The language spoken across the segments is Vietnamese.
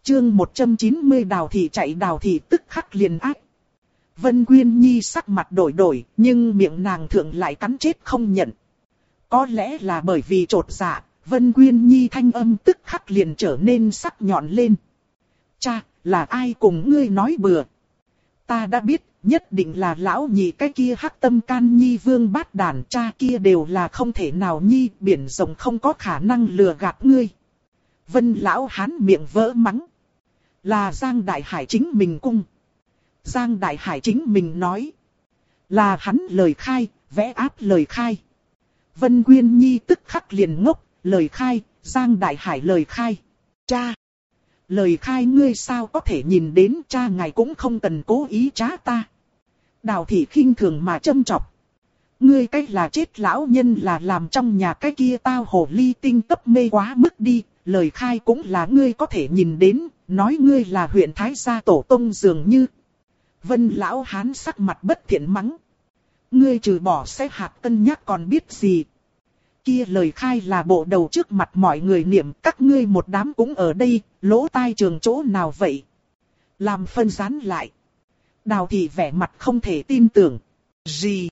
Chương 190 Đào Thị chạy. Đào Thị tức khắc liền ác. Vân Quyên Nhi sắc mặt đổi, nhưng miệng nàng thượng lại cắn chết không nhận. Có lẽ là bởi vì trột dạ, Vân Quyên Nhi thanh âm tức khắc liền trở nên sắc nhọn lên. Cha, là ai cùng ngươi nói bừa? Ta đã biết, nhất định là lão nhị cái kia hắc tâm can nhi vương bát đàn, cha kia đều là không thể nào nhi, biển rộng không có khả năng lừa gạt ngươi. Vân lão hán miệng vỡ mắng. Là Giang Đại Hải chính mình cung. Giang Đại Hải chính mình nói. Là hắn lời khai, vẽ áp lời khai. Vân Quyên Nhi tức khắc liền ngốc, lời khai, Giang Đại Hải lời khai. Cha! Lời khai ngươi sao có thể nhìn đến, cha ngài cũng không cần cố ý trá ta. Đào Thị khinh thường mà châm chọc. Ngươi cách là chết lão nhân là làm trong nhà cái kia tao hồ ly tinh tấp mê quá mức đi, lời khai cũng là ngươi có thể nhìn đến, nói ngươi là huyện Thái Gia tổ tông dường như. Vân lão hán sắc mặt bất thiện mắng. Ngươi trừ bỏ sẽ hạt cân nhắc còn biết gì. Kia lời khai là bộ đầu trước mặt mọi người niệm, các ngươi một đám cũng ở đây, lỗ tai trường chỗ nào vậy? Làm phân dán lại. Đào Thị vẻ mặt không thể tin tưởng. Gì?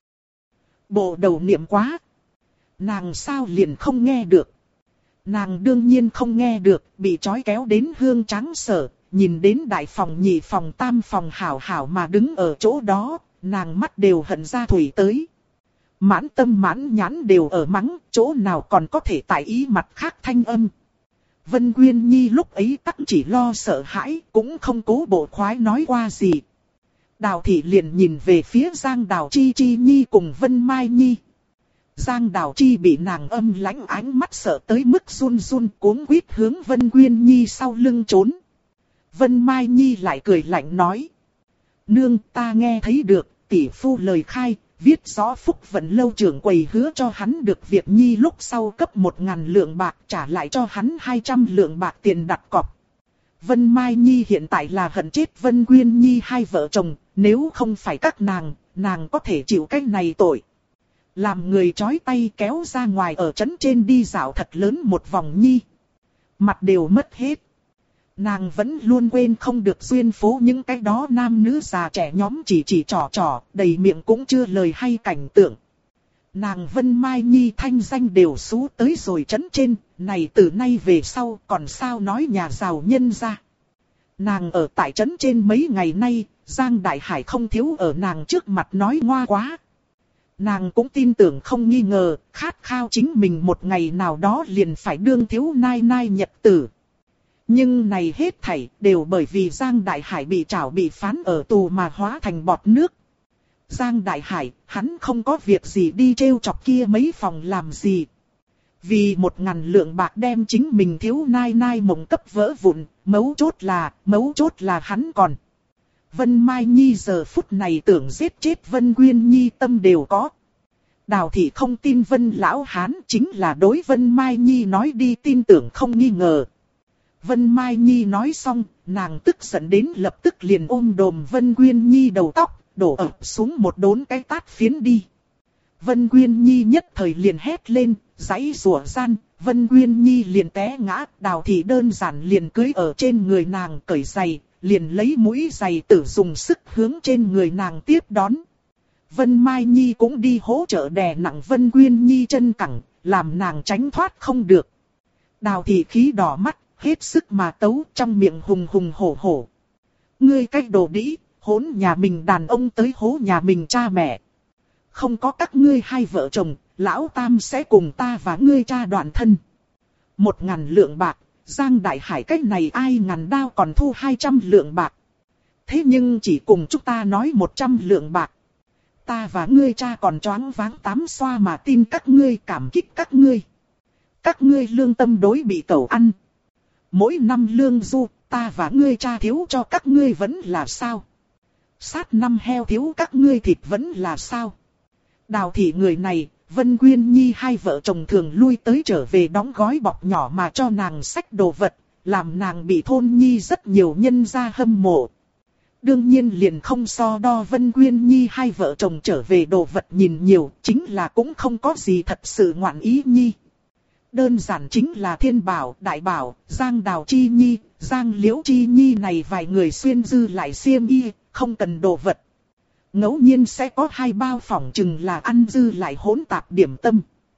Bộ đầu niệm quá. Nàng sao liền không nghe được? Nàng đương nhiên không nghe được, bị trói kéo đến hương tráng sở, nhìn đến đại phòng nhị phòng tam phòng hảo hảo mà đứng ở chỗ đó, nàng mắt đều hận ra thủy tới. Mãn tâm mãn nhãn đều ở mắng, chỗ nào còn có thể tại ý mặt khác thanh âm. Vân Quyên Nhi lúc ấy tắc chỉ lo sợ hãi, cũng không cố bộ khoái nói qua gì. Đào Thị liền nhìn về phía Giang Đào Chi Chi Nhi cùng Vân Mai Nhi. Giang Đào Chi bị nàng âm lãnh ánh mắt sợ tới mức run run cuống quýt hướng Vân Quyên Nhi sau lưng trốn. Vân Mai Nhi lại cười lạnh nói. Nương, ta nghe thấy được, tỷ phu lời khai, viết rõ Phúc Vận lâu trưởng quầy hứa cho hắn được việc Nhi lúc sau cấp 1.000 lượng bạc, trả lại cho hắn 200 lượng bạc tiền đặt cọc. Vân Mai Nhi hiện tại là hận chết Vân Quyên Nhi hai vợ chồng, nếu không phải các nàng có thể chịu cái này tội. Làm người trói tay kéo ra ngoài ở trấn trên đi dạo thật lớn một vòng Nhi. Mặt đều mất hết. Nàng vẫn luôn quên không được duyên phố những cái đó nam nữ già trẻ nhóm chỉ trò, đầy miệng cũng chưa lời hay cảnh tượng. Nàng Vân Mai Nhi thanh danh đều xú tới rồi trấn trên, này từ nay về sau còn sao nói nhà giàu nhân ra. Nàng ở tại trấn trên mấy ngày nay, Giang Đại Hải không thiếu ở nàng trước mặt nói ngoa quá. Nàng cũng tin tưởng không nghi ngờ, khát khao chính mình một ngày nào đó liền phải đương thiếu nai nai nhật tử. Nhưng này hết thảy đều bởi vì Giang Đại Hải bị trảo bị phán ở tù mà hóa thành bọt nước. Giang Đại Hải, hắn không có việc gì đi trêu chọc kia mấy phòng làm gì. Vì 1.000 lượng bạc đem chính mình thiếu nai nai mộng cấp vỡ vụn, mấu chốt là hắn còn. Vân Mai Nhi giờ phút này tưởng giết chết Vân Quyên Nhi tâm đều có. Đào Thị không tin Vân lão hán, chính là đối Vân Mai Nhi nói đi tin tưởng không nghi ngờ. Vân Mai Nhi nói xong, nàng tức giận đến lập tức liền ôm đồm Vân Quyên Nhi đầu tóc, đổ ập xuống một đốn cái tát phiến đi. Vân Quyên Nhi nhất thời liền hét lên, giãy giụa gian, Vân Quyên Nhi liền té ngã, Đào Thị đơn giản liền cưỡi ở trên người nàng cởi giày, liền lấy mũi giày tử dùng sức hướng trên người nàng tiếp đón. Vân Mai Nhi cũng đi hỗ trợ đè nặng Vân Quyên Nhi chân cẳng, làm nàng tránh thoát không được. Đào Thị khí đỏ mắt, hết sức mà tấu, trong miệng hùng hùng hổ hổ. Ngươi cái đồ đĩ, hỗn nhà mình đàn ông tới hố nhà mình cha mẹ. Không có các ngươi hai vợ chồng, lão tam sẽ cùng ta và ngươi cha đoạn thân. 1.000 lượng bạc, Giang Đại Hải cái này ai ngàn đao còn thu 200 lượng bạc. Thế nhưng chỉ cùng chúng ta nói 100 lượng bạc. Ta và ngươi cha còn choáng váng tám xoa mà tin các ngươi, cảm kích các ngươi. Các ngươi lương tâm đối bị cẩu ăn. Mỗi năm lương du, ta và ngươi cha thiếu cho các ngươi vẫn là sao? Sát năm heo thiếu các ngươi thịt vẫn là sao? Đào Thị người này, Vân Quyên Nhi hai vợ chồng thường lui tới trở về đóng gói bọc nhỏ mà cho nàng xách đồ vật, làm nàng bị thôn Nhi rất nhiều nhân gia hâm mộ. Đương nhiên liền không so đo Vân Quyên Nhi hai vợ chồng trở về đồ vật nhìn nhiều, chính là cũng không có gì thật sự ngoạn ý Nhi. Đơn giản chính là Thiên Bảo, Đại Bảo, Giang Đào Chi Nhi, Giang Liễu Chi Nhi này vài người xuyên dư lại xiêm y, không cần đồ vật. Ngẫu nhiên sẽ có 2 bao phỏng chừng là ăn dư lại hỗn tạp điểm tâm.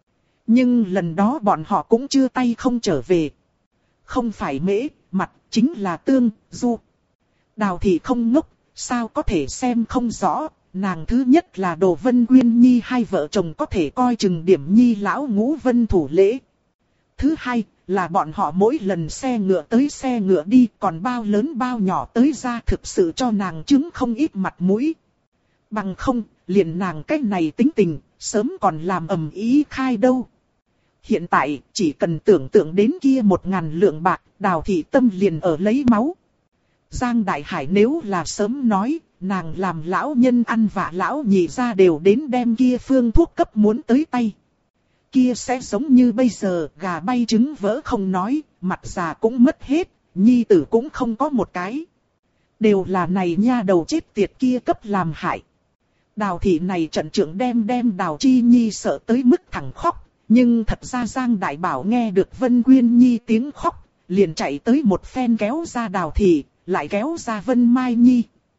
Nhưng lần đó bọn họ cũng chưa tay không trở về. Không phải mễ, mặt, chính là tương, du. Đào Thị không ngốc, sao có thể xem không rõ. Nàng thứ nhất là Đồ Vân Quyên Nhi hai vợ chồng có thể coi chừng điểm Nhi lão ngũ vân thủ lễ. Thứ hai là bọn họ mỗi lần xe ngựa tới xe ngựa đi, còn bao lớn bao nhỏ tới ra thực sự cho nàng chứng không ít mặt mũi. Bằng không, liền nàng cách này tính tình, sớm còn làm ầm ý khai đâu. Hiện tại, chỉ cần tưởng tượng đến kia 1.000 lượng bạc, Đào Thị tâm liền ở lấy máu. Giang Đại Hải nếu là sớm nói, nàng làm lão nhân ăn vạ lão nhị ra đều đến đem kia phương thuốc cấp muốn tới tay. Kia sẽ giống như bây giờ, gà bay trứng vỡ không nói, mặt già cũng mất hết, nhi tử cũng không có một cái. Đều là này nha đầu chết tiệt kia cấp làm hại. Đào Thị này trận trưởng đem Đào Chi Nhi sợ tới mức thẳng khóc, nhưng thật ra Giang Đại Bảo nghe được Vân Quyên Nhi tiếng khóc, liền chạy tới một phen kéo ra Đào Thị, lại kéo ra Vân Mai Nhi.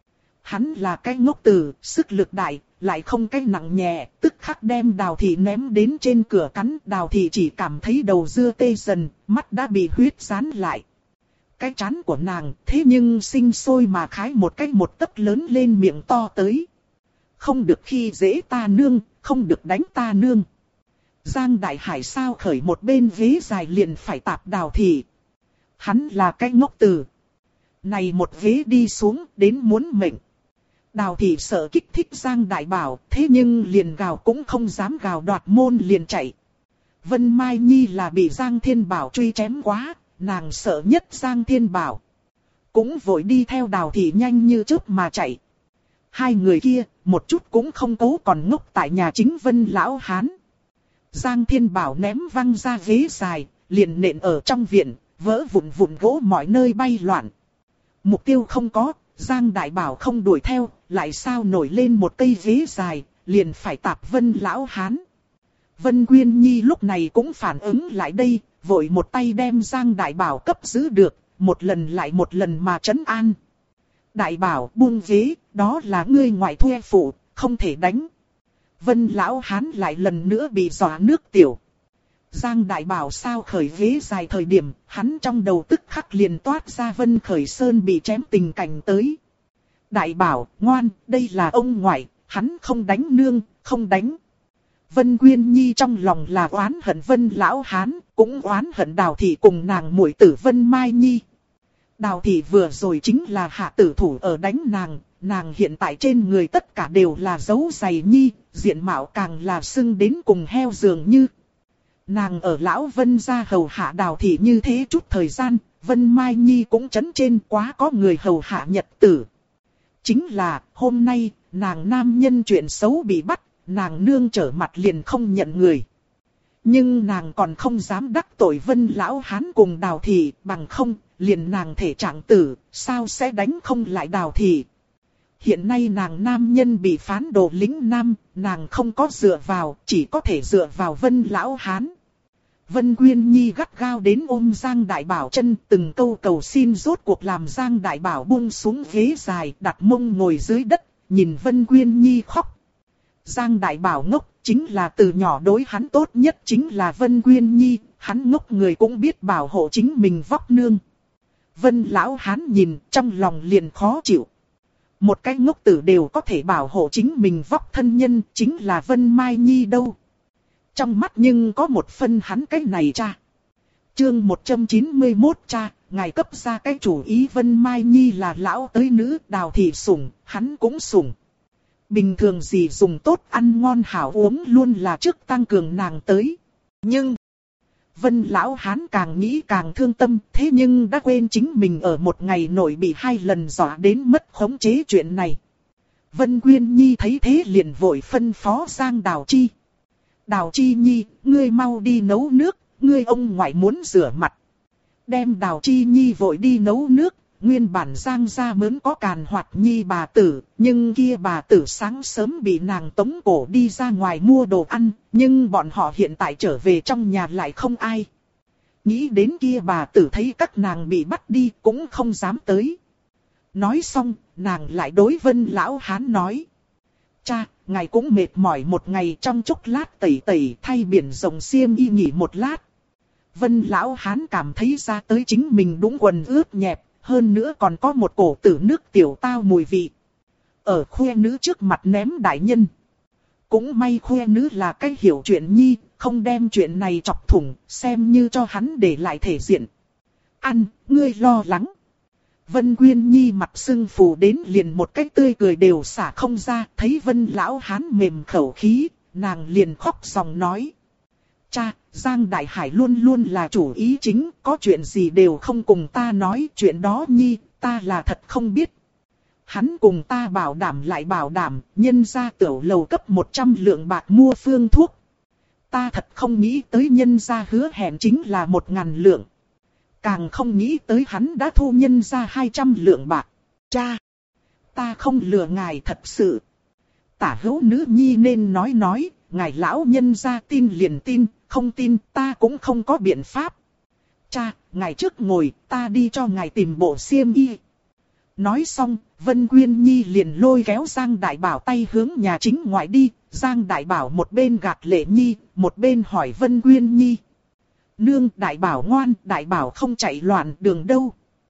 Hắn là cái ngốc tử, sức lực đại, lại không cái nặng nhẹ, tức khắc đem Đào Thị ném đến trên cửa cắn. Đào Thị chỉ cảm thấy đầu dưa tê dần, mắt đã bị huyết dán lại. Cái trán của nàng thế nhưng sinh sôi mà khái một cái một tấc lớn lên miệng to tới. Không được khi dễ ta nương, không được đánh ta nương. Giang Đại Hải sao khởi một bên ghế dài liền phải tạp Đào Thị. Hắn là cái ngốc tử. Này một ghế đi xuống đến muốn mệnh. Đào Thị sợ kích thích Giang Đại Bảo, thế nhưng liền gào cũng không dám gào, đoạt môn liền chạy. Vân Mai Nhi là bị Giang Thiên Bảo truy chém quá, nàng sợ nhất Giang Thiên Bảo. Cũng vội đi theo Đào Thị nhanh như chớp mà chạy. Hai người kia, một chút cũng không cố còn ngốc tại nhà chính Vân Lão Hán. Giang Thiên Bảo ném văng ra ghế dài, liền nện ở trong viện, vỡ vụn gỗ mọi nơi bay loạn. Mục tiêu không có, Giang Đại Bảo không đuổi theo, lại sao nổi lên một cây ghế dài, liền phải tạp Vân Lão Hán. Vân Quyên Nhi lúc này cũng phản ứng lại đây, vội một tay đem Giang Đại Bảo cấp giữ được, một lần lại một lần mà trấn an. Đại Bảo buông ghế, đó là ngươi ngoại thuê phụ, không thể đánh. Vân Lão Hán lại lần nữa bị dọa nước tiểu. Giang Đại Bảo sao khởi ghế dài thời điểm, hắn trong đầu tức khắc liền toát ra Vân Khởi Sơn bị chém tình cảnh tới. Đại Bảo, ngoan, đây là ông ngoại, hắn không đánh nương, không đánh. Vân Quyên Nhi trong lòng là oán hận Vân Lão Hán, cũng oán hận Đào Thị cùng nàng muội tử Vân Mai Nhi. Đào Thị vừa rồi chính là hạ tử thủ ở đánh nàng hiện tại trên người tất cả đều là dấu giày nhi, diện mạo càng là sưng đến cùng heo dường như. Nàng ở lão Vân gia hầu hạ Đào Thị như thế chút thời gian, Vân Mai Nhi cũng chấn trên quá có người hầu hạ nhật tử. Chính là, hôm nay, nàng nam nhân chuyện xấu bị bắt, nàng nương trở mặt liền không nhận người. Nhưng nàng còn không dám đắc tội Vân Lão Hán cùng Đào Thị, bằng không, liền nàng thể trạng tử, sao sẽ đánh không lại Đào Thị. Hiện nay nàng nam nhân bị phán đồ lính nam, nàng không có dựa vào, chỉ có thể dựa vào Vân Lão Hán. Vân Quyên Nhi gắt gao đến ôm Giang Đại Bảo chân, từng câu cầu xin rốt cuộc làm Giang Đại Bảo buông xuống ghế dài, đặt mông ngồi dưới đất, nhìn Vân Quyên Nhi khóc. Giang Đại Bảo ngốc, chính là từ nhỏ đối hắn tốt nhất chính là Vân Quyên Nhi, hắn ngốc người cũng biết bảo hộ chính mình vóc nương. Vân Lão Hán nhìn, trong lòng liền khó chịu. Một cái ngốc tử đều có thể bảo hộ chính mình vóc thân nhân, chính là Vân Mai Nhi đâu. Trong mắt nhưng có một phân hắn cái này cha. Chương 191 cha, ngài cấp ra cái chủ ý Vân Mai Nhi là lão tới nữ, Đào Thị sủng, hắn cũng sủng. Bình thường gì dùng tốt ăn ngon hảo uống luôn là trước tăng cường nàng tới. Nhưng, Vân Lão Hán càng nghĩ càng thương tâm, thế nhưng đã quên chính mình ở một ngày nội bị 2 lần dọa đến mất khống chế chuyện này. Vân Quyên Nhi thấy thế liền vội phân phó Giang Đào Chi. Đào Chi Nhi, ngươi mau đi nấu nước, ngươi ông ngoại muốn rửa mặt. Đem Đào Chi Nhi vội đi nấu nước, nguyên bản Giang gia mớn có Càn Hoạt Nhi bà tử, nhưng kia bà tử sáng sớm bị nàng tống cổ đi ra ngoài mua đồ ăn, nhưng bọn họ hiện tại trở về trong nhà lại không ai. Nghĩ đến kia bà tử thấy các nàng bị bắt đi cũng không dám tới. Nói xong, nàng lại đối Vân Lão Hán nói. Cha, ngài cũng mệt mỏi một ngày, trong chốc lát tẩy tẩy thay biển rồng xiêm y nghỉ một lát. Vân Lão Hán cảm thấy ra tới chính mình đúng quần ướt nhẹp, hơn nữa còn có một cổ tử nước tiểu tao mùi vị. Ở khuê nữ trước mặt ném đại nhân. Cũng may khuê nữ là cái hiểu chuyện nhi, không đem chuyện này chọc thủng, xem như cho hắn để lại thể diện. Ăn, ngươi lo lắng. Vân Quyên Nhi mặt sưng phù đến liền một cách tươi cười đều xả không ra, thấy Vân Lão Hán mềm khẩu khí, nàng liền khóc ròng nói. Cha, Giang Đại Hải luôn luôn là chủ ý chính, có chuyện gì đều không cùng ta nói, chuyện đó Nhi, ta là thật không biết. Hắn cùng ta bảo đảm lại bảo đảm, nhân gia tiểu lầu cấp 100 lượng bạc mua phương thuốc. Ta thật không nghĩ tới nhân gia hứa hẹn chính là 1000 lượng. Càng không nghĩ tới hắn đã thu nhân gia 200 lượng bạc. Cha! Ta không lừa ngài thật sự. Tả hữu nữ nhi nên nói, ngài lão nhân gia tin liền tin, không tin ta cũng không có biện pháp. Cha, ngài trước ngồi, ta đi cho ngài tìm bộ xiêm y. Nói xong, Vân Quyên Nhi liền lôi kéo Giang Đại Bảo tay hướng nhà chính ngoại đi. Giang Đại Bảo một bên gạt Lệ Nhi, một bên hỏi Vân Quyên Nhi. Nương, Đại Bảo ngoan, Đại Bảo không chạy loạn đường đâu.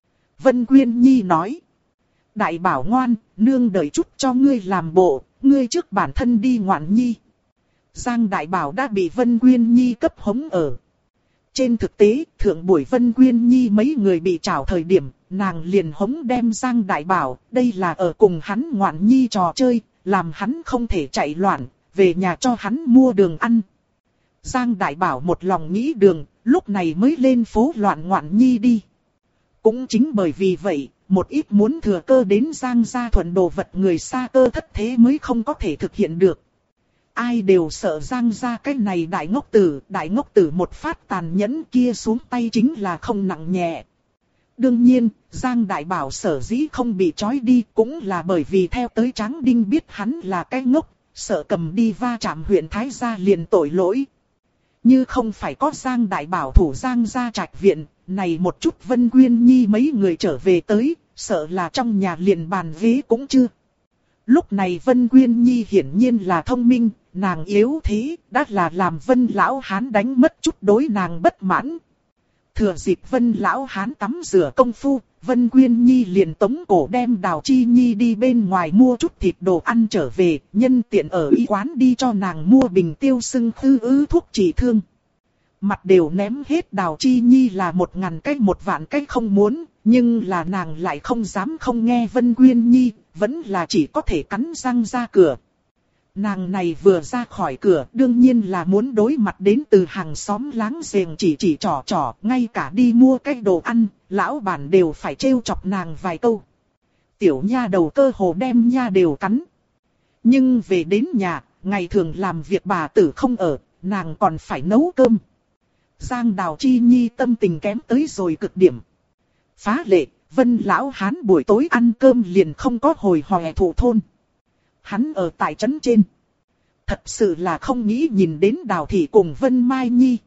Vân Quyên Nhi nói. Đại Bảo ngoan, nương đợi chút cho ngươi làm bộ, ngươi trước bản thân đi ngoạn nhi. Giang Đại Bảo đã bị Vân Quyên Nhi cấp hống ở. Trên thực tế, thượng buổi Vân Quyên Nhi mấy người bị trảo thời điểm, nàng liền hống đem Giang Đại Bảo, đây là ở cùng hắn ngoạn nhi trò chơi, làm hắn không thể chạy loạn, về nhà cho hắn mua đường ăn. Giang Đại Bảo một lòng nghĩ đường, lúc này mới lên phố loạn ngoạn nhi đi. Cũng chính bởi vì vậy, một ít muốn thừa cơ đến Giang gia thuận đồ vật người xa cơ thất thế mới không có thể thực hiện được. Ai đều sợ Giang gia cái này đại ngốc tử một phát tàn nhẫn kia xuống tay chính là không nặng nhẹ. Đương nhiên, Giang Đại Bảo sở dĩ không bị trói đi cũng là bởi vì theo tới Tráng Đinh biết hắn là cái ngốc, sợ cầm đi va chạm huyện Thái Gia liền tội lỗi. Như không phải có Giang Đại Bảo thủ Giang gia trạch viện, này một chút Vân Quyên Nhi mấy người trở về tới, sợ là trong nhà liền bàn ghế cũng chưa. Lúc này Vân Quyên Nhi hiển nhiên là thông minh, nàng yếu thế, đã là làm Vân Lão Hán đánh mất chút đối nàng bất mãn. Thừa dịp Vân Lão Hán tắm rửa công phu, Vân Quyên Nhi liền tống cổ đem Đào Chi Nhi đi bên ngoài mua chút thịt đồ ăn trở về, nhân tiện ở y quán đi cho nàng mua bình tiêu sưng khư thuốc trị thương. Mặt đều ném hết, Đào Chi Nhi là 1000 cái 10000 cái không muốn, nhưng là nàng lại không dám không nghe Vân Quyên Nhi, vẫn là chỉ có thể cắn răng ra cửa. Nàng này vừa ra khỏi cửa đương nhiên là muốn đối mặt đến từ hàng xóm láng giềng chỉ trò, ngay cả đi mua cái đồ ăn, lão bản đều phải trêu chọc nàng vài câu. Tiểu nha đầu cơ hồ đem nha đều cắn. Nhưng về đến nhà, ngày thường làm việc bà tử không ở, nàng còn phải nấu cơm. Giang Đào Chi Nhi tâm tình kém tới rồi cực điểm. Phá lệ, Vân Lão Hán buổi tối ăn cơm liền không có hồi hòe thủ thôn. Hắn ở tại trấn trên. Thật sự là không nghĩ nhìn đến Đào Thị cùng Vân Mai Nhi.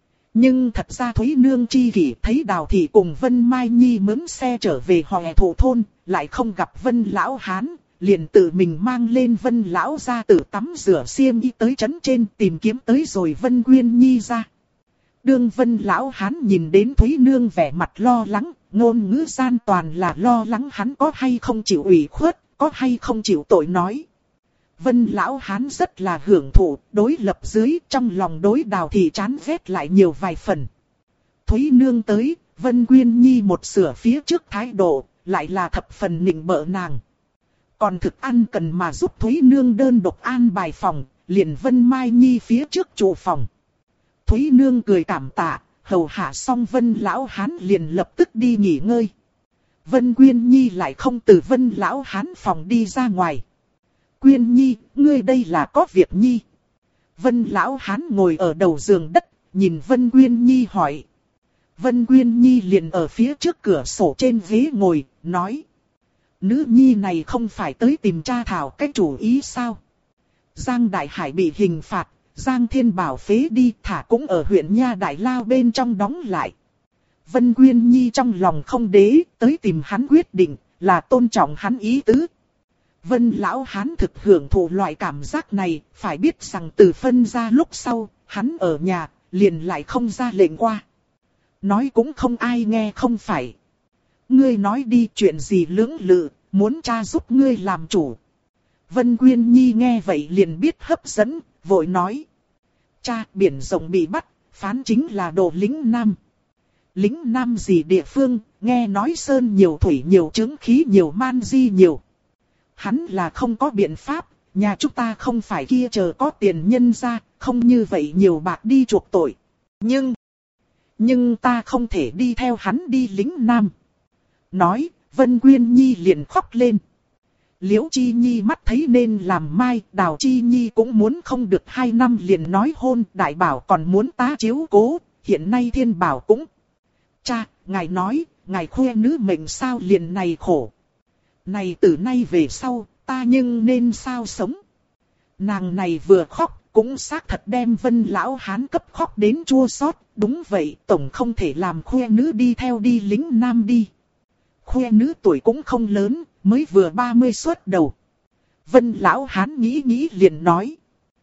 Nhưng thật ra Thúy Nương chi kỷ thấy Đào Thị cùng Vân Mai Nhi mướn xe trở về hòe thủ thôn, lại không gặp Vân Lão Hán, liền tự mình mang lên Vân Lão ra tự tắm rửa xiêm y tới trấn trên tìm kiếm tới rồi Vân Quyên Nhi ra. Đương Vân Lão Hán nhìn đến Thúy Nương vẻ mặt lo lắng, ngôn ngữ gian toàn là lo lắng hắn có hay không chịu ủy khuất, có hay không chịu tội nói. Vân Lão Hán rất là hưởng thụ, đối lập dưới trong lòng đối Đào Thị chán ghét lại nhiều vài phần. Thúy Nương tới, Vân Quyên Nhi một sửa phía trước thái độ, lại là thập phần nịnh bợ nàng. Còn thực ăn cần mà giúp Thúy Nương đơn độc an bài phòng, liền Vân Mai Nhi phía trước trụ phòng. Thúy Nương cười cảm tạ, hầu hạ xong Vân Lão Hán liền lập tức đi nghỉ ngơi. Vân Quyên Nhi lại không từ Vân Lão Hán phòng đi ra ngoài. Quyên Nhi, ngươi đây là có việc Nhi. Vân Lão Hán ngồi ở đầu giường đất, nhìn Vân Quyên Nhi hỏi. Vân Quyên Nhi liền ở phía trước cửa sổ trên ghế ngồi, nói. Nữ Nhi này không phải tới tìm cha thảo cái chủ ý sao? Giang Đại Hải bị hình phạt, Giang Thiên Bảo phế đi, thả cũng ở huyện Nha Đại Lao bên trong đóng lại. Vân Quyên Nhi trong lòng không đế, tới tìm hắn quyết định, là tôn trọng hắn ý tứ. Vân lão hán thực hưởng thụ loại cảm giác này, phải biết rằng từ phân ra lúc sau, hắn ở nhà, liền lại không ra lệnh qua. Nói cũng không ai nghe không phải. Ngươi nói đi chuyện gì lưỡng lự, muốn cha giúp ngươi làm chủ. Vân Quyên Nhi nghe vậy liền biết hấp dẫn, vội nói. Cha, biển rộng bị bắt, phán chính là đồ lính nam. Lính nam gì địa phương, nghe nói sơn nhiều thủy nhiều chứng khí nhiều man di nhiều. Hắn là không có biện pháp, nhà chúng ta không phải kia chờ có tiền nhân ra, không như vậy nhiều bạc đi chuộc tội. Nhưng ta không thể đi theo hắn đi lính nam. Nói, Vân Quyên Nhi liền khóc lên. Liễu Chi Nhi mắt thấy nên làm mai, Đào Chi Nhi cũng muốn không được 2 năm liền nói hôn, Đại Bảo còn muốn tá chiếu cố, hiện nay Thiên Bảo cũng. Cha, ngài nói, ngài khoe nữ mệnh sao liền này khổ. Này từ nay về sau, ta nhưng nên sao sống. Nàng này vừa khóc, cũng xác thật đem Vân lão hán cấp khóc đến chua xót. Đúng vậy, tổng không thể làm khoe nữ đi theo đi lính nam đi. Khoe nữ tuổi cũng không lớn, mới vừa 30 xuất đầu. Vân lão hán nghĩ liền nói.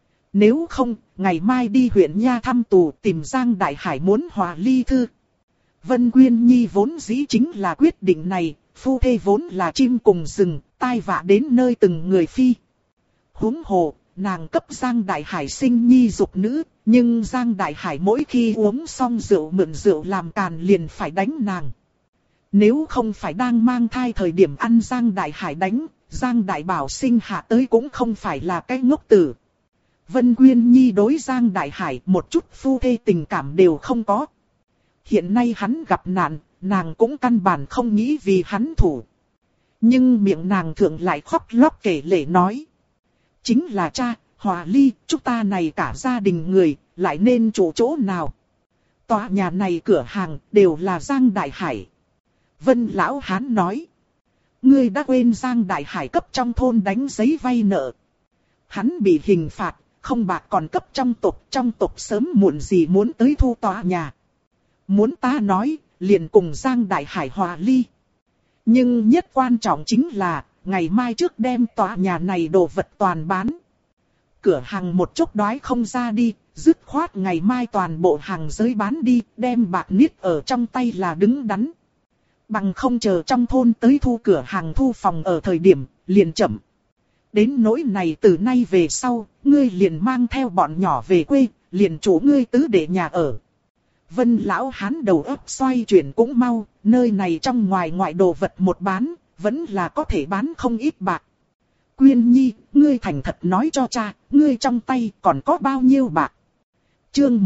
Nếu không, ngày mai đi huyện Nha thăm tù tìm Giang Đại Hải muốn hòa ly thư. Vân Quyên Nhi vốn dĩ chính là quyết định này, phu thê vốn là chim cùng rừng, tai vạ đến nơi từng người phi. Huống hồ, nàng cấp Giang Đại Hải sinh nhi dục nữ, nhưng Giang Đại Hải mỗi khi uống xong rượu mượn rượu làm càn liền phải đánh nàng. Nếu không phải đang mang thai thời điểm ăn Giang Đại Hải đánh, Giang Đại Bảo sinh hạ tới cũng không phải là cái ngốc tử. Vân Quyên Nhi đối Giang Đại Hải một chút phu thê tình cảm đều không có. Hiện nay hắn gặp nạn, nàng cũng căn bản không nghĩ vì hắn thủ. Nhưng miệng nàng thượng lại khóc lóc kể lể nói. Chính là cha, hòa ly, chúng ta này cả gia đình người, lại nên chủ chỗ nào. Tòa nhà này cửa hàng đều là Giang Đại Hải. Vân lão hán nói. Ngươi đã quên Giang Đại Hải cấp trong thôn đánh giấy vay nợ. Hắn bị hình phạt, không bạc còn cấp trong tộc sớm muộn gì muốn tới thu tòa nhà. Muốn ta nói, liền cùng Giang Đại Hải hòa ly. Nhưng nhất quan trọng chính là, ngày mai trước đem tòa nhà này đồ vật toàn bán. Cửa hàng một chút đói không ra đi, dứt khoát ngày mai toàn bộ hàng giới bán đi, đem bạc niết ở trong tay là đứng đắn. Bằng không chờ trong thôn tới thu cửa hàng thu phòng ở thời điểm, liền chậm. Đến nỗi này từ nay về sau, ngươi liền mang theo bọn nhỏ về quê, liền chủ ngươi tứ để nhà ở. Vân lão hán đầu óc xoay chuyển cũng mau, nơi này trong ngoài đồ vật một bán, vẫn là có thể bán không ít bạc. Quyên Nhi, ngươi thành thật nói cho cha, ngươi trong tay còn có bao nhiêu bạc? Chương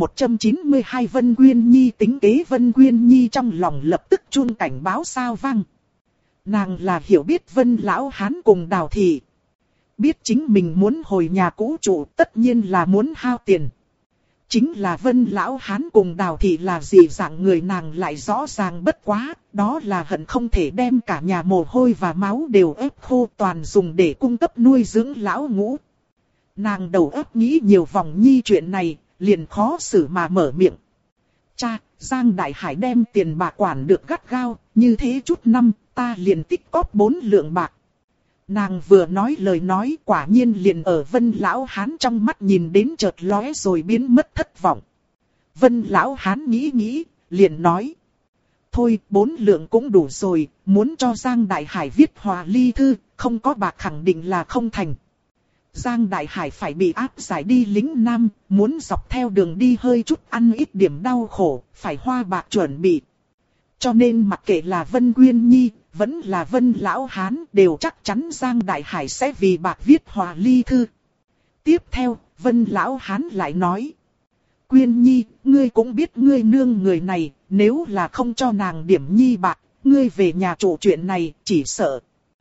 192 Vân Quyên Nhi tính kế. Vân Quyên Nhi trong lòng lập tức chuông cảnh báo sao vang. Nàng là hiểu biết Vân lão hán cùng Đào thị. Biết chính mình muốn hồi nhà cũ trụ, tất nhiên là muốn hao tiền. Chính là Vân lão hán cùng Đào thị là gì dạng người nàng lại rõ ràng bất quá, đó là hận không thể đem cả nhà mồ hôi và máu đều ép khô toàn dùng để cung cấp nuôi dưỡng lão ngũ. Nàng đầu óc nghĩ nhiều vòng nhi chuyện này, liền khó xử mà mở miệng. Cha, Giang Đại Hải đem tiền bạc quản được gắt gao, như thế chút năm, ta liền tích cóp 4 lượng bạc. Nàng vừa nói lời nói quả nhiên liền ở Vân lão hán trong mắt nhìn đến chợt lóe rồi biến mất thất vọng. Vân lão hán nghĩ, liền nói. Thôi 4 lượng cũng đủ rồi, muốn cho Giang Đại Hải viết hòa ly thư, không có bạc khẳng định là không thành. Giang Đại Hải phải bị áp giải đi lính Nam, muốn dọc theo đường đi hơi chút ăn ít điểm đau khổ, phải hoa bạc chuẩn bị. Cho nên mặc kệ là Vân Quyên Nhi, vẫn là Vân lão hán đều chắc chắn Giang Đại Hải sẽ vì bạc viết hòa ly thư. Tiếp theo, Vân lão hán lại nói. Quyên Nhi, ngươi cũng biết ngươi nương người này, nếu là không cho nàng điểm nhi bạc, ngươi về nhà chủ chuyện này, chỉ sợ.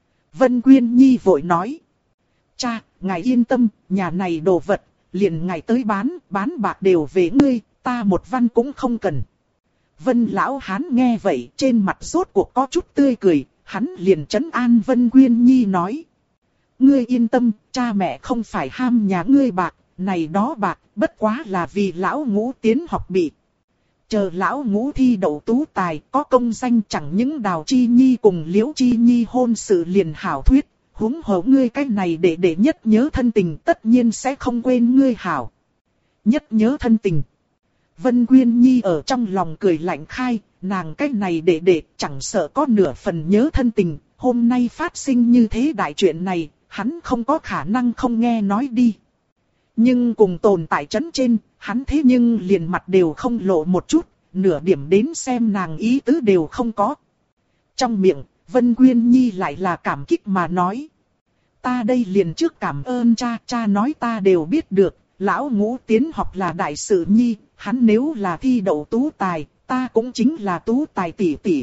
Vân Quyên Nhi vội nói. Cha, ngài yên tâm, nhà này đồ vật, liền ngài tới bán bạc đều về ngươi, ta một văn cũng không cần. Vân lão hán nghe vậy, trên mặt rốt cuộc có chút tươi cười, hắn liền trấn an Vân Quyên Nhi nói. Ngươi yên tâm, cha mẹ không phải ham nhà ngươi bạc, này đó bạc, bất quá là vì lão ngũ tiến học bị. Chờ lão ngũ thi đậu tú tài, có công danh, chẳng những Đào Chi Nhi cùng Liễu Chi Nhi hôn sự liền hảo thuyết, huống hồ ngươi cái này để nhất nhớ thân tình, tất nhiên sẽ không quên ngươi hảo. Nhất nhớ thân tình. Vân Quyên Nhi ở trong lòng cười lạnh khai, nàng cái này để chẳng sợ có nửa phần nhớ thân tình, hôm nay phát sinh như thế đại chuyện này, hắn không có khả năng không nghe nói đi. Nhưng cùng tồn tại trấn trên, hắn thế nhưng liền mặt đều không lộ một chút, nửa điểm đến xem nàng ý tứ đều không có. Trong miệng, Vân Quyên Nhi lại là cảm kích mà nói. Ta đây liền trước cảm ơn cha, cha nói ta đều biết được, lão ngũ tiến học là đại sự nhi, hắn nếu là thi đậu tú tài, ta cũng chính là tú tài tỷ tỷ.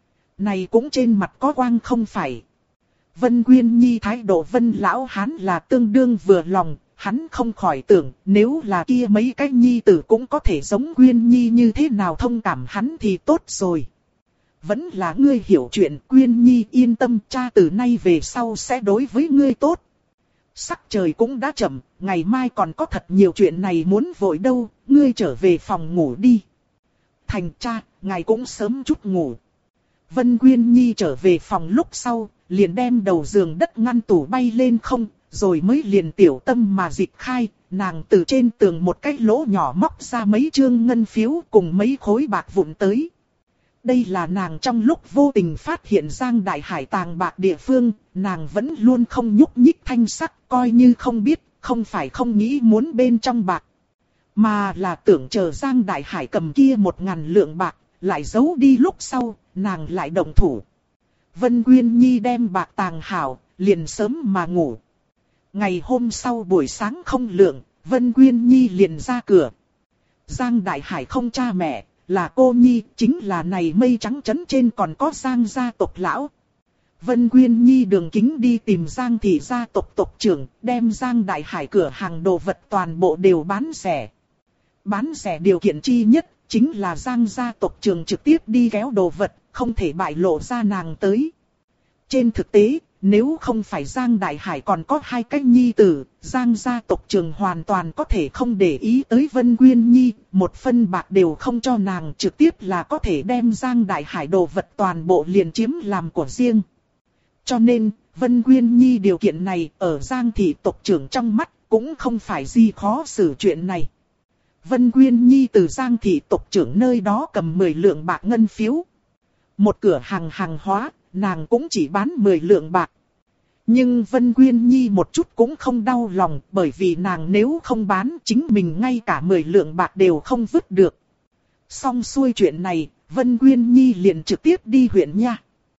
Này cũng trên mặt có quang không phải. Vân Quyên Nhi thái độ Vân lão hắn là tương đương vừa lòng, hắn không khỏi tưởng nếu là kia mấy cái nhi tử cũng có thể giống Quyên Nhi như thế nào thông cảm hắn thì tốt rồi. Vẫn là ngươi hiểu chuyện, Quyên Nhi yên tâm, cha từ nay về sau sẽ đối với ngươi tốt. Sắc trời cũng đã chậm, ngày mai còn có thật nhiều chuyện này muốn vội đâu, ngươi trở về phòng ngủ đi. Thành cha, ngài cũng sớm chút ngủ. Vân Quyên Nhi trở về phòng lúc sau, liền đem đầu giường đất ngăn tủ bay lên không, rồi mới liền tiểu tâm mà dịch khai, nàng từ trên tường một cái lỗ nhỏ móc ra mấy trương ngân phiếu cùng mấy khối bạc vụn tới. Đây là nàng trong lúc vô tình phát hiện Giang Đại Hải tàng bạc địa phương, nàng vẫn luôn không nhúc nhích thanh sắc, coi như không biết, không phải không nghĩ muốn bên trong bạc. Mà là tưởng chờ Giang Đại Hải cầm kia 1.000 lượng bạc, lại giấu đi lúc sau, nàng lại động thủ. Vân Quyên Nhi đem bạc tàng hảo, liền sớm mà ngủ. Ngày hôm sau buổi sáng không lượng, Vân Quyên Nhi liền ra cửa. Giang Đại Hải không cha mẹ, là cô Nhi, chính là này mây trắng trấn trên còn có Giang gia tộc lão. Vân Quyên Nhi đường kính đi tìm Giang thị gia tộc tộc trưởng, đem Giang Đại Hải cửa hàng đồ vật toàn bộ đều bán rẻ. Bán rẻ điều kiện chi nhất, chính là Giang gia tộc trưởng trực tiếp đi kéo đồ vật, không thể bại lộ ra nàng tới. Trên thực tế, nếu không phải Giang Đại Hải còn có 2 cái nhi tử, Giang gia tộc trưởng hoàn toàn có thể không để ý tới Vân Quyên Nhi, một phân bạc đều không cho nàng, trực tiếp là có thể đem Giang Đại Hải đồ vật toàn bộ liền chiếm làm của riêng. Cho nên, Vân Quyên Nhi điều kiện này ở Giang thị tộc trưởng trong mắt cũng không phải gì khó xử chuyện này. Vân Quyên Nhi từ Giang thị tộc trưởng nơi đó cầm 10 lượng bạc ngân phiếu. Một cửa hàng hóa, nàng cũng chỉ bán 10 lượng bạc. Nhưng Vân Quyên Nhi một chút cũng không đau lòng, bởi vì nàng nếu không bán chính mình ngay cả 10 lượng bạc đều không vứt được. Xong xuôi chuyện này, Vân Quyên Nhi liền trực tiếp đi huyện nha.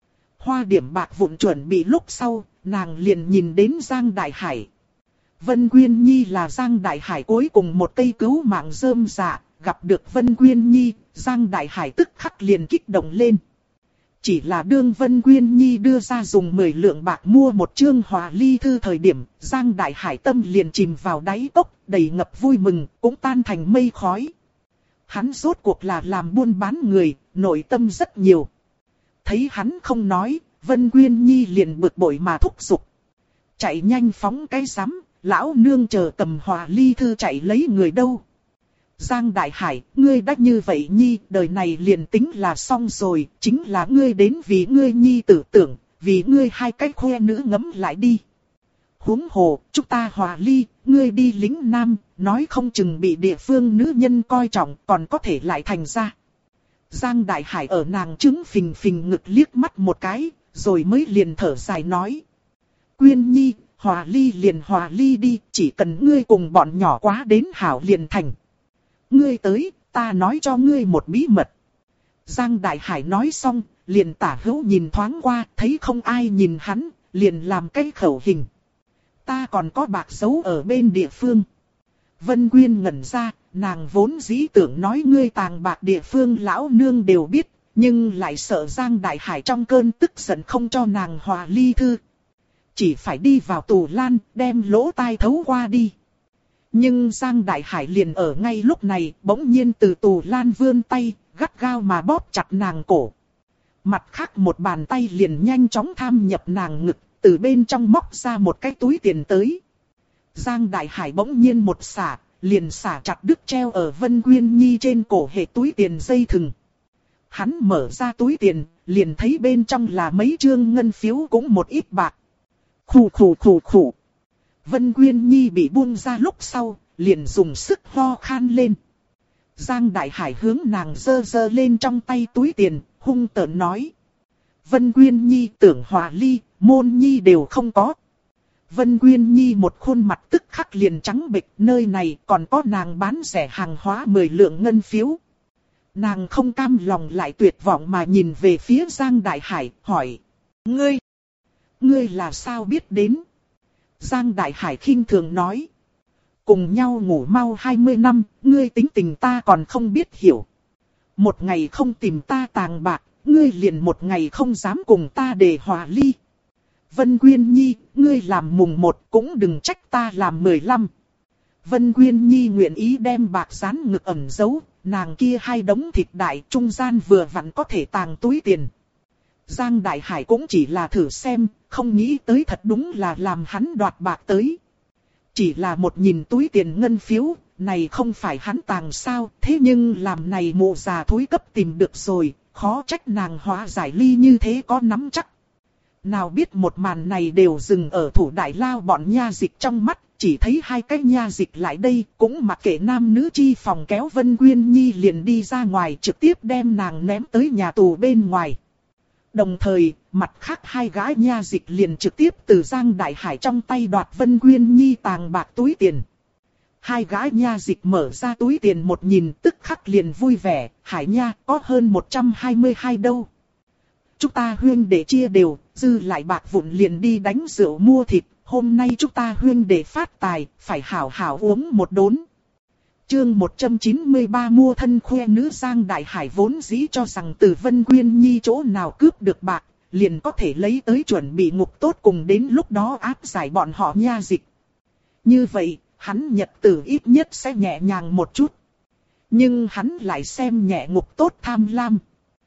Hoa điểm bạc vụn chuẩn bị lúc sau, nàng liền nhìn đến Giang Đại Hải. Vân Quyên Nhi là Giang Đại Hải cuối cùng một cây cứu mạng rơm dạ, gặp được Vân Quyên Nhi, Giang Đại Hải tức khắc liền kích động lên. Chỉ là đương Vân Quyên Nhi đưa ra dùng 10 lượng bạc mua một chương hòa ly thư thời điểm, Giang Đại Hải tâm liền chìm vào đáy cốc, đầy ngập vui mừng, cũng tan thành mây khói. Hắn rốt cuộc là làm buôn bán người, nội tâm rất nhiều. Thấy hắn không nói, Vân Quyên Nhi liền bực bội mà thúc giục. Chạy nhanh phóng cái rắm, lão nương chờ cầm hòa ly thư chạy lấy người đâu. Giang Đại Hải, ngươi đã như vậy Nhi, đời này liền tính là xong rồi, chính là ngươi đến vì ngươi Nhi tử tưởng, vì ngươi 2 cái khoe nữ ngấm lại đi. Huống hồ, chúng ta hòa ly, ngươi đi lính Nam, nói không chừng bị địa phương nữ nhân coi trọng, còn có thể lại thành ra. Giang Đại Hải ở nàng trứng phình phình ngực liếc mắt một cái, rồi mới liền thở dài nói. Quyên Nhi, hòa ly đi, chỉ cần ngươi cùng bọn nhỏ quá đến hảo liền thành. Ngươi tới, ta nói cho ngươi một bí mật. Giang Đại Hải nói xong, liền tả hữu nhìn thoáng qua, thấy không ai nhìn hắn, liền làm cái khẩu hình. Ta còn có bạc giấu ở bên địa phương. Vân Quyên ngẩn ra, nàng vốn dĩ tưởng nói ngươi tàng bạc địa phương lão nương đều biết, nhưng lại sợ Giang Đại Hải trong cơn tức giận không cho nàng hòa ly thư. Chỉ phải đi vào tủ lan, đem lỗ tai thấu qua đi. Nhưng Giang Đại Hải liền ở ngay lúc này, bỗng nhiên từ tủ lan vươn tay, gắt gao mà bóp chặt nàng cổ. Mặt khác một bàn tay liền nhanh chóng tham nhập nàng ngực, từ bên trong móc ra một cái túi tiền tới. Giang Đại Hải bỗng nhiên một xả, liền xả chặt đứt treo ở Vân Quyên Nhi trên cổ hệ túi tiền dây thừng. Hắn mở ra túi tiền, liền thấy bên trong là mấy trương ngân phiếu cũng một ít bạc. Khủ khủ khủ khủ. Vân Quyên Nhi bị buông ra lúc sau, liền dùng sức ho khan lên. Giang Đại Hải hướng nàng giơ giơ lên trong tay túi tiền, hung tợn nói. Vân Quyên Nhi tưởng Hòa Ly, Môn Nhi đều không có. Vân Quyên Nhi một khuôn mặt tức khắc liền trắng bệch, nơi này còn có nàng bán rẻ hàng hóa 10 lượng ngân phiếu. Nàng không cam lòng lại tuyệt vọng mà nhìn về phía Giang Đại Hải, hỏi. Ngươi là sao biết đến? Giang Đại Hải khinh thường nói. Cùng nhau ngủ mau 20 năm, ngươi tính tình ta còn không biết hiểu. Một ngày không tìm ta tàng bạc, ngươi liền một ngày không dám cùng ta để hòa ly. Vân Quyên Nhi, ngươi làm mùng 1 cũng đừng trách ta làm 15. Vân Quyên Nhi nguyện ý đem bạc dán ngực ẩn giấu, nàng kia hai đống thịt đại trung gian vừa vặn có thể tàng túi tiền. Giang Đại Hải cũng chỉ là thử xem, không nghĩ tới thật đúng là làm hắn đoạt bạc tới. Chỉ là một nhìn túi tiền ngân phiếu, này không phải hắn tàng sao, thế nhưng làm này mụ già thúi cấp tìm được rồi, khó trách nàng hóa giải ly như thế có nắm chắc. Nào biết một màn này đều dừng ở thủ đại lao bọn nha dịch trong mắt, chỉ thấy hai cái nha dịch lại đây, cũng mặc kệ nam nữ chi phòng kéo Vân Quyên Nhi liền đi ra ngoài trực tiếp đem nàng ném tới nhà tù bên ngoài. Đồng thời, mặt khác hai gái nha dịch liền trực tiếp từ Giang Đại Hải trong tay đoạt Vân Quyên Nhi tàng bạc túi tiền. Hai gái nha dịch mở ra túi tiền một nhìn tức khắc liền vui vẻ, Hải nha có hơn 122 đâu. Chúng ta huyên để chia đều, dư lại bạc vụn liền đi đánh rượu mua thịt, hôm nay chúng ta huyên để phát tài, phải hảo hảo uống một đốn. Chương 193 mua thân khoe nữ. Giang Đại Hải vốn dĩ cho rằng từ Vân Quyên Nhi chỗ nào cướp được bạc, liền có thể lấy tới chuẩn bị ngục tốt cùng đến lúc đó áp giải bọn họ nha dịch. Như vậy, hắn nhật tử ít nhất sẽ nhẹ nhàng một chút. Nhưng hắn lại xem nhẹ ngục tốt tham lam.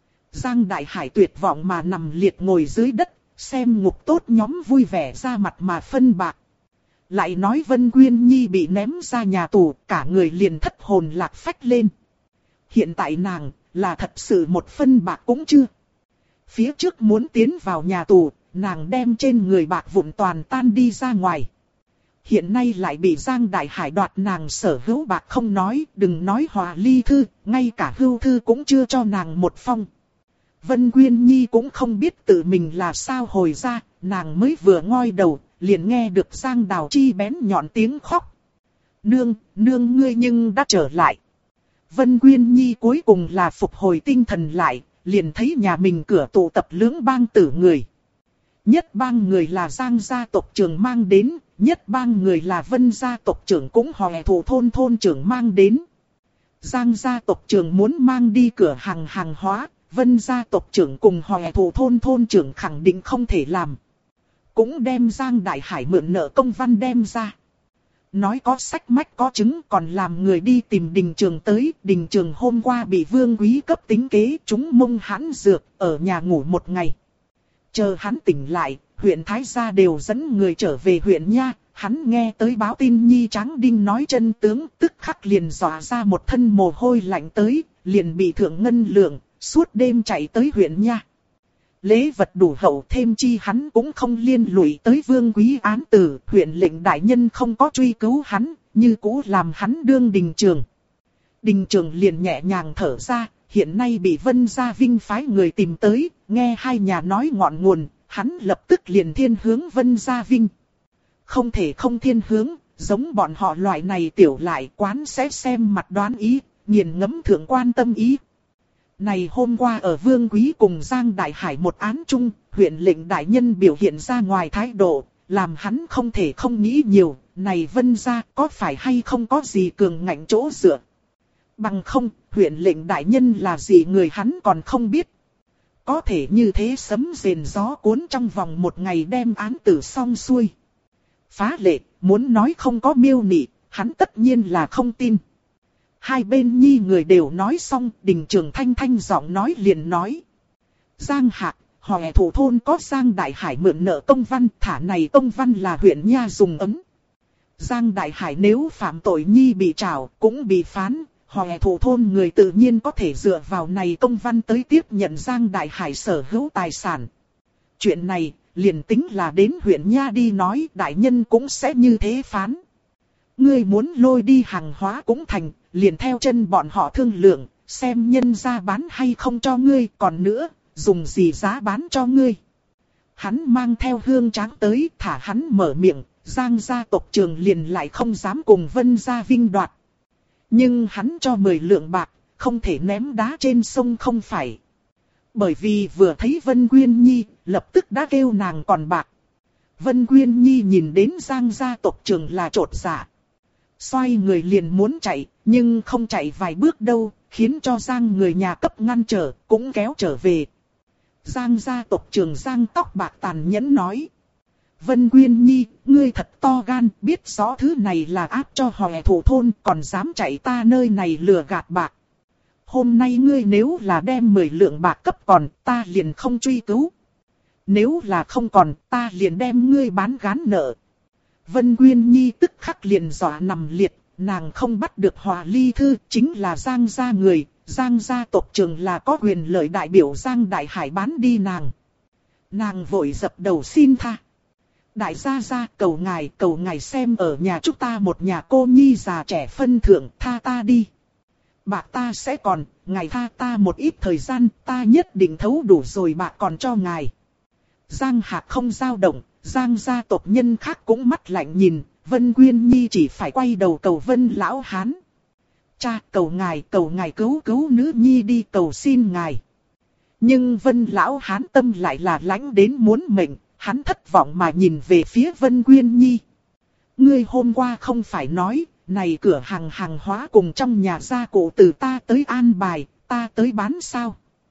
Giang Đại Hải tuyệt vọng mà nằm liệt ngồi dưới đất, xem ngục tốt nhóm vui vẻ ra mặt mà phân bạc. Lại nói Vân Quyên Nhi bị ném ra nhà tù, cả người liền thất hồn lạc phách lên. Hiện tại nàng, là thật sự một phân bạc cũng chưa. Phía trước muốn tiến vào nhà tù, nàng đem trên người bạc vụn toàn tan đi ra ngoài. Hiện nay lại bị Giang Đại Hải đoạt nàng sở hữu bạc không nói, đừng nói hòa ly thư, ngay cả hưu thư cũng chưa cho nàng một phong. Vân Quyên Nhi cũng không biết tự mình là sao hồi ra, nàng mới vừa ngoi đầu, liền nghe được Giang Đào Chi bén nhọn tiếng khóc. Nương, ngươi nhưng đã trở lại. Vân Quyên Nhi cuối cùng là phục hồi tinh thần lại, liền thấy nhà mình cửa tụ tập lưỡng bang tử người. Nhất bang người là Giang gia tộc trưởng mang đến, nhất bang người là Vân gia tộc trưởng cũng hòe thủ thôn trưởng mang đến. Giang gia tộc trưởng muốn mang đi cửa hàng hóa, Vân gia tộc trưởng cùng hòe thủ thôn trưởng khẳng định không thể làm. Cũng đem Giang Đại Hải mượn nợ công văn đem ra. Nói có sách mách có chứng còn làm người đi tìm Đình Trường tới. Đình Trường hôm qua bị Vương Quý cấp tính kế chúng mông hãn dược ở nhà ngủ một ngày. Chờ hắn tỉnh lại, huyện Thái Gia đều dẫn người trở về huyện nha. Hắn nghe tới báo tin Nhi Tráng Đinh nói chân tướng tức khắc liền dọa ra một thân mồ hôi lạnh tới. Liền bị thượng ngân lượng, suốt đêm chạy tới huyện nha. Lễ vật đủ hậu thêm chi hắn cũng không liên lụy tới Vương Quý án tử, huyện lệnh đại nhân không có truy cứu hắn, như cũ làm hắn đương Đình Trường. Đình Trường liền nhẹ nhàng thở ra, hiện nay bị Vân Gia Vinh phái người tìm tới, nghe hai nhà nói ngọn nguồn, hắn lập tức liền thiên hướng Vân Gia Vinh. Không thể không thiên hướng, giống bọn họ loại này tiểu lại quán sẽ xem mặt đoán ý, nghiền ngẫm thượng quan tâm ý. Này hôm qua ở Vương Quý cùng Giang Đại Hải một án chung, huyện lệnh đại nhân biểu hiện ra ngoài thái độ, làm hắn không thể không nghĩ nhiều, này Vân gia có phải hay không có gì cường ngạnh chỗ dựa. Bằng không, huyện lệnh đại nhân là gì người hắn còn không biết. Có thể như thế sấm rền gió cuốn trong vòng một ngày đem án tử xong xuôi. Phá lệ, muốn nói không có miêu nị, hắn tất nhiên là không tin. Hai bên Nhi người đều nói xong, Đình Trường thanh giọng nói liền nói. Giang Hạc, hòe thủ thôn có Giang Đại Hải mượn nợ công văn, thả này công văn là huyện nha dùng ấm. Giang Đại Hải nếu phạm tội nhi bị trảo, cũng bị phán, Hòe Thủ thôn người tự nhiên có thể dựa vào này công văn tới tiếp nhận Giang Đại Hải sở hữu tài sản. Chuyện này, liền tính là đến huyện Nha đi nói, đại nhân cũng sẽ như thế phán. Ngươi muốn lôi đi hàng hóa cũng thành, liền theo chân bọn họ thương lượng, xem nhân ra bán hay không cho ngươi, còn nữa, dùng gì giá bán cho ngươi. Hắn mang theo Hương Tráng tới, thả hắn mở miệng, Giang gia tộc trưởng liền lại không dám cùng Vân gia vinh đoạt. Nhưng hắn cho 10 lượng bạc, không thể ném đá trên sông không phải. Bởi vì vừa thấy Vân Quyên Nhi, lập tức đã kêu nàng còn bạc. Vân Quyên Nhi nhìn đến Giang gia tộc trưởng là trột dạ. Xoay người liền muốn chạy, nhưng không chạy vài bước đâu, khiến cho Giang người nhà cấp ngăn trở, cũng kéo trở về. Giang gia tộc trưởng Giang tóc bạc tàn nhẫn nói. Vân Quyên Nhi, ngươi thật to gan, biết rõ thứ này là áp cho Hòe Thủ thôn, còn dám chạy ta nơi này lừa gạt bạc. Hôm nay ngươi nếu là đem 10 lượng bạc cấp còn, ta liền không truy cứu. Nếu là không còn, ta liền đem ngươi bán gán nợ. Vân Quyên Nhi tức khắc liền dọa nằm liệt, nàng không bắt được Hòa Ly Thư, chính là Giang gia người, Giang gia tộc trưởng là có quyền lợi đại biểu Giang Đại Hải bán đi nàng. Nàng vội dập đầu xin tha. Đại gia cầu ngài xem ở nhà chúng ta một nhà cô nhi già trẻ phân thượng, tha ta đi. Bạc ta sẽ còn, ngài tha ta một ít thời gian, ta nhất định thấu đủ rồi bạc còn cho ngài. Giang Hạc không dao động, Giang gia tộc nhân khác cũng mắt lạnh nhìn, Vân Quyên Nhi chỉ phải quay đầu cầu Vân lão hán. Cha, cầu ngài cứu nữ nhi đi, cầu xin ngài. Nhưng Vân lão hán tâm lại là lãnh đến muốn mệnh, hắn thất vọng mà nhìn về phía Vân Quyên Nhi. Ngươi hôm qua không phải nói, này cửa hàng hóa cùng trong nhà gia cụ từ ta tới an bài, ta tới bán sao?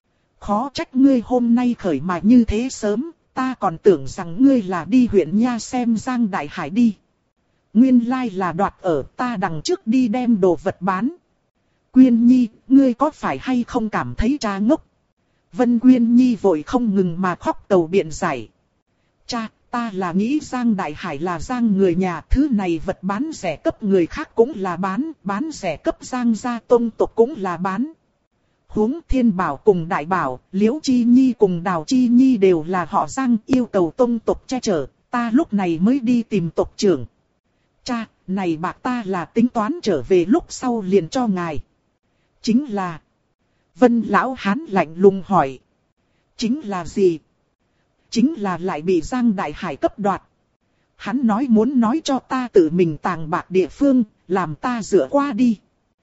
Khó trách ngươi hôm nay khởi mà như thế sớm, ta còn tưởng rằng ngươi là đi huyện Nha xem Giang Đại Hải đi. Nguyên lai là đoạt ở, ta đằng trước đi đem đồ vật bán. Quyên Nhi, ngươi có phải hay không cảm thấy cha ngốc? Vân Quyên Nhi vội không ngừng mà khóc tầu biện giải. Cha, ta là nghĩ Giang Đại Hải là Giang người nhà, thứ này vật bán rẻ cấp người khác cũng là bán rẻ cấp Giang gia tông tộc cũng là bán. Huống Thiên Bảo cùng Đại Bảo, Liễu Chi Nhi cùng Đào Chi Nhi đều là họ Giang, yêu cầu tông tộc che chở, ta lúc này mới đi tìm tộc trưởng. Cha, này bạc ta là tính toán trở về lúc sau liền cho ngài. Chính là... Vân lão hán lạnh lùng hỏi. Chính là gì? Chính là lại bị Giang Đại Hải cấp đoạt. Hắn nói muốn nói cho ta tự mình tàng bạc địa phương, làm ta dựa qua đi.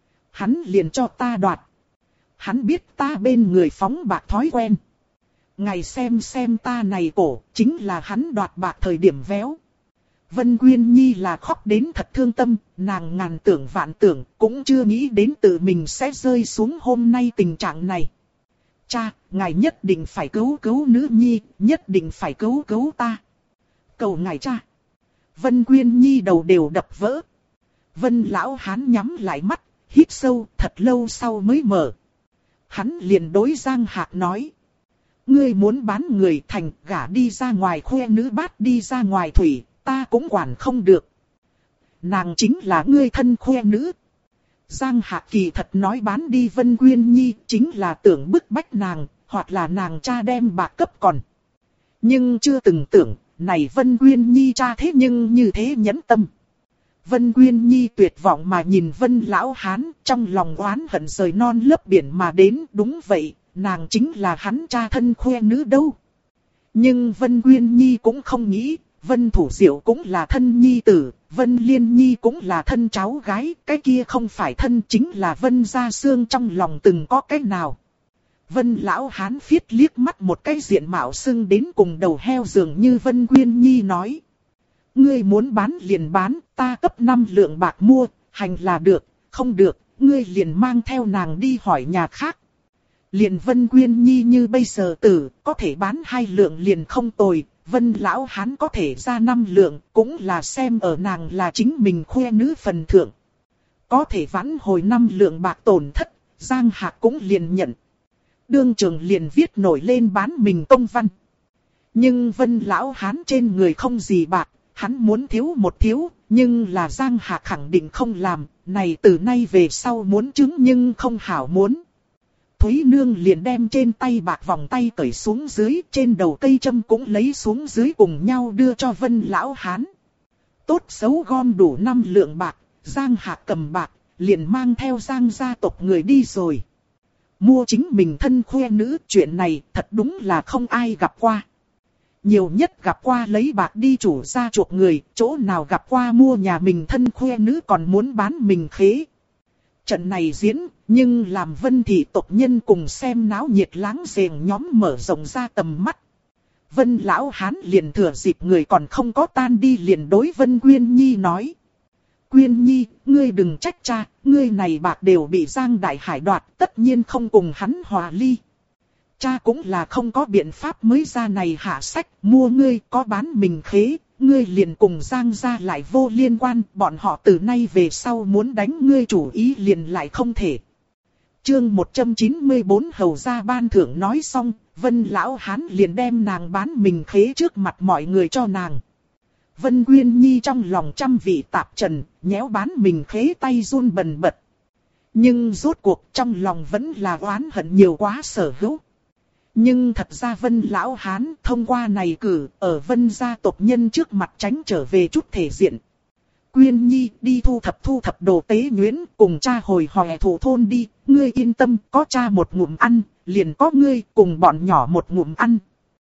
Hắn liền cho ta đoạt. Hắn biết ta bên người phóng bạc thói quen. Ngài xem ta này cổ, chính là hắn đoạt bạc thời điểm véo. Vân Quyên Nhi là khóc đến thật thương tâm, nàng ngàn tưởng vạn tưởng, cũng chưa nghĩ đến tự mình sẽ rơi xuống hôm nay tình trạng này. Cha, ngài nhất định phải cứu nữ nhi, nhất định phải cứu ta. Cầu ngài cha. Vân Quyên Nhi đầu đều đập vỡ. Vân lão hán nhắm lại mắt, hít sâu, thật lâu sau mới mở. Hắn liền đối Giang Hạc nói. Ngươi muốn bán người thành, gả đi ra ngoài khoe nữ bát đi ra ngoài thủy, ta cũng quản không được. Nàng chính là ngươi thân khoe nữ. Giang Hạc kỳ thật nói bán đi Vân Quyên Nhi, chính là tưởng bức bách nàng, hoặc là nàng cha đem bạc cấp còn. Nhưng chưa từng tưởng, này Vân Quyên Nhi cha thế nhưng như thế nhẫn tâm. Vân Quyên Nhi tuyệt vọng mà nhìn Vân lão hán, trong lòng oán hận rời non lấp biển mà đến. Đúng vậy, nàng chính là hắn cha thân khoe nữ đâu. Nhưng Vân Quyên Nhi cũng không nghĩ, Vân Thủ Diệu cũng là thân nhi tử, Vân Liên Nhi cũng là thân cháu gái, cái kia không phải thân, chính là Vân Gia Xương trong lòng từng có cái nào. Vân lão hán phiết liếc mắt một cái diện mạo sưng đến cùng đầu heo dường như Vân Quyên Nhi nói. Ngươi muốn bán liền bán, ta cấp 5 lượng bạc mua, hành là được, không được, ngươi liền mang theo nàng đi hỏi nhà khác. Liền Vân Quyên Nhi như bây giờ tử, có thể bán 2 lượng liền không tồi, Vân lão hán có thể ra 5 lượng, cũng là xem ở nàng là chính mình khoe nữ phần thượng. Có thể vãn hồi 5 lượng bạc tổn thất, Giang Hạc cũng liền nhận. Đương trường liền viết nổi lên bán mình công văn. Nhưng Vân lão hán trên người không gì bạc, hắn muốn thiếu một thiếu, Nhưng là Giang Hạ khẳng định không làm, này từ nay về sau muốn chứng nhưng không hảo muốn. Thúy Nương liền đem trên tay bạc vòng tay cởi xuống dưới, trên đầu cây châm cũng lấy xuống dưới cùng nhau đưa cho Vân Lão Hán. Tốt xấu gom đủ 5 lượng bạc, Giang Hạ cầm bạc, liền mang theo Giang gia tộc người đi rồi. Mua chính mình thân khoe nữ, chuyện này thật đúng là không ai gặp qua. Nhiều nhất gặp qua lấy bạc đi chủ gia chuộc người, chỗ nào gặp qua mua nhà mình thân khoe nữ còn muốn bán mình khế. Trận này diễn, nhưng làm Vân thị tộc nhân cùng xem náo nhiệt láng giềng nhóm mở rộng ra tầm mắt. Vân Lão Hán liền thừa dịp người còn không có tan đi liền đối Vân Quyên Nhi nói. Quyên Nhi, ngươi đừng trách cha, ngươi này bạc đều bị Giang Đại Hải đoạt, tất nhiên không cùng hắn hòa ly. Cha cũng là không có biện pháp mới ra này hạ sách, mua ngươi có bán mình khế, ngươi liền cùng Giang gia lại vô liên quan, bọn họ từ nay về sau muốn đánh ngươi chủ ý liền lại không thể. Chương 194 hầu gia ban thưởng nói xong, Vân Lão Hán liền đem nàng bán mình khế trước mặt mọi người cho nàng. Vân Quyên Nhi trong lòng trăm vị tạp trần, nhéo bán mình khế tay run bần bật. Nhưng rốt cuộc trong lòng vẫn là oán hận nhiều quá sở hữu. Nhưng thật ra Vân Lão Hán thông qua này cử ở Vân gia tộc nhân trước mặt tránh trở về chút thể diện. Quyên Nhi đi thu thập đồ tế nhuyễn cùng cha hồi hòe thủ thôn đi, ngươi yên tâm có cha một ngụm ăn, liền có ngươi cùng bọn nhỏ một ngụm ăn.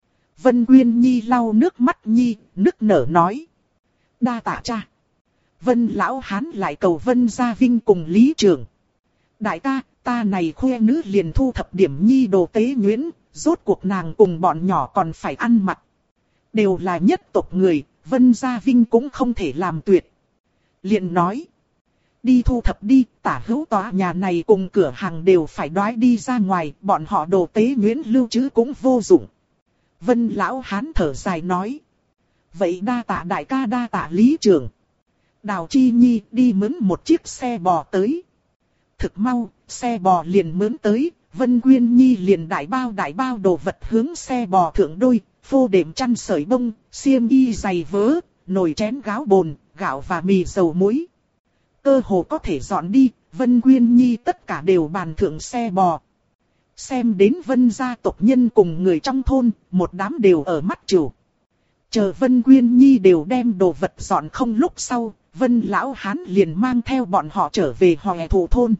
Vân Quyên Nhi lau nước mắt Nhi, nức nở nói. Đa tạ cha. Vân Lão Hán lại cầu Vân Gia Vinh cùng Lý Trường. Đại ca, ta này khoe nữ liền thu thập điểm Nhi đồ tế nhuyễn, rốt cuộc nàng cùng bọn nhỏ còn phải ăn mặc. Đều là nhất tộc người, Vân Gia Vinh cũng không thể làm tuyệt. Liền nói. Đi thu thập đi, tả hữu tòa nhà này cùng cửa hàng đều phải đoái đi ra ngoài, bọn họ đồ tế nhuyễn lưu trữ cũng vô dụng. Vân Lão Hán thở dài nói. Vậy đa tạ đại ca đa tạ Lý Trường. Đào Chi Nhi đi mướn một chiếc xe bò tới. Thực mau, xe bò liền mướn tới, Vân Quyên Nhi liền đại bao đồ vật hướng xe bò thượng đôi, phô đệm chăn sợi bông, xiêm y giày vớ, nồi chén gáo bồn, gạo và mì dầu muối. Cơ hồ có thể dọn đi, Vân Quyên Nhi tất cả đều bàn thượng xe bò. Xem đến Vân gia tộc nhân cùng người trong thôn, một đám đều ở mắt chịu. Chờ Vân Quyên Nhi đều đem đồ vật dọn không lúc sau, Vân Lão Hán liền mang theo bọn họ trở về hòe thủ thôn.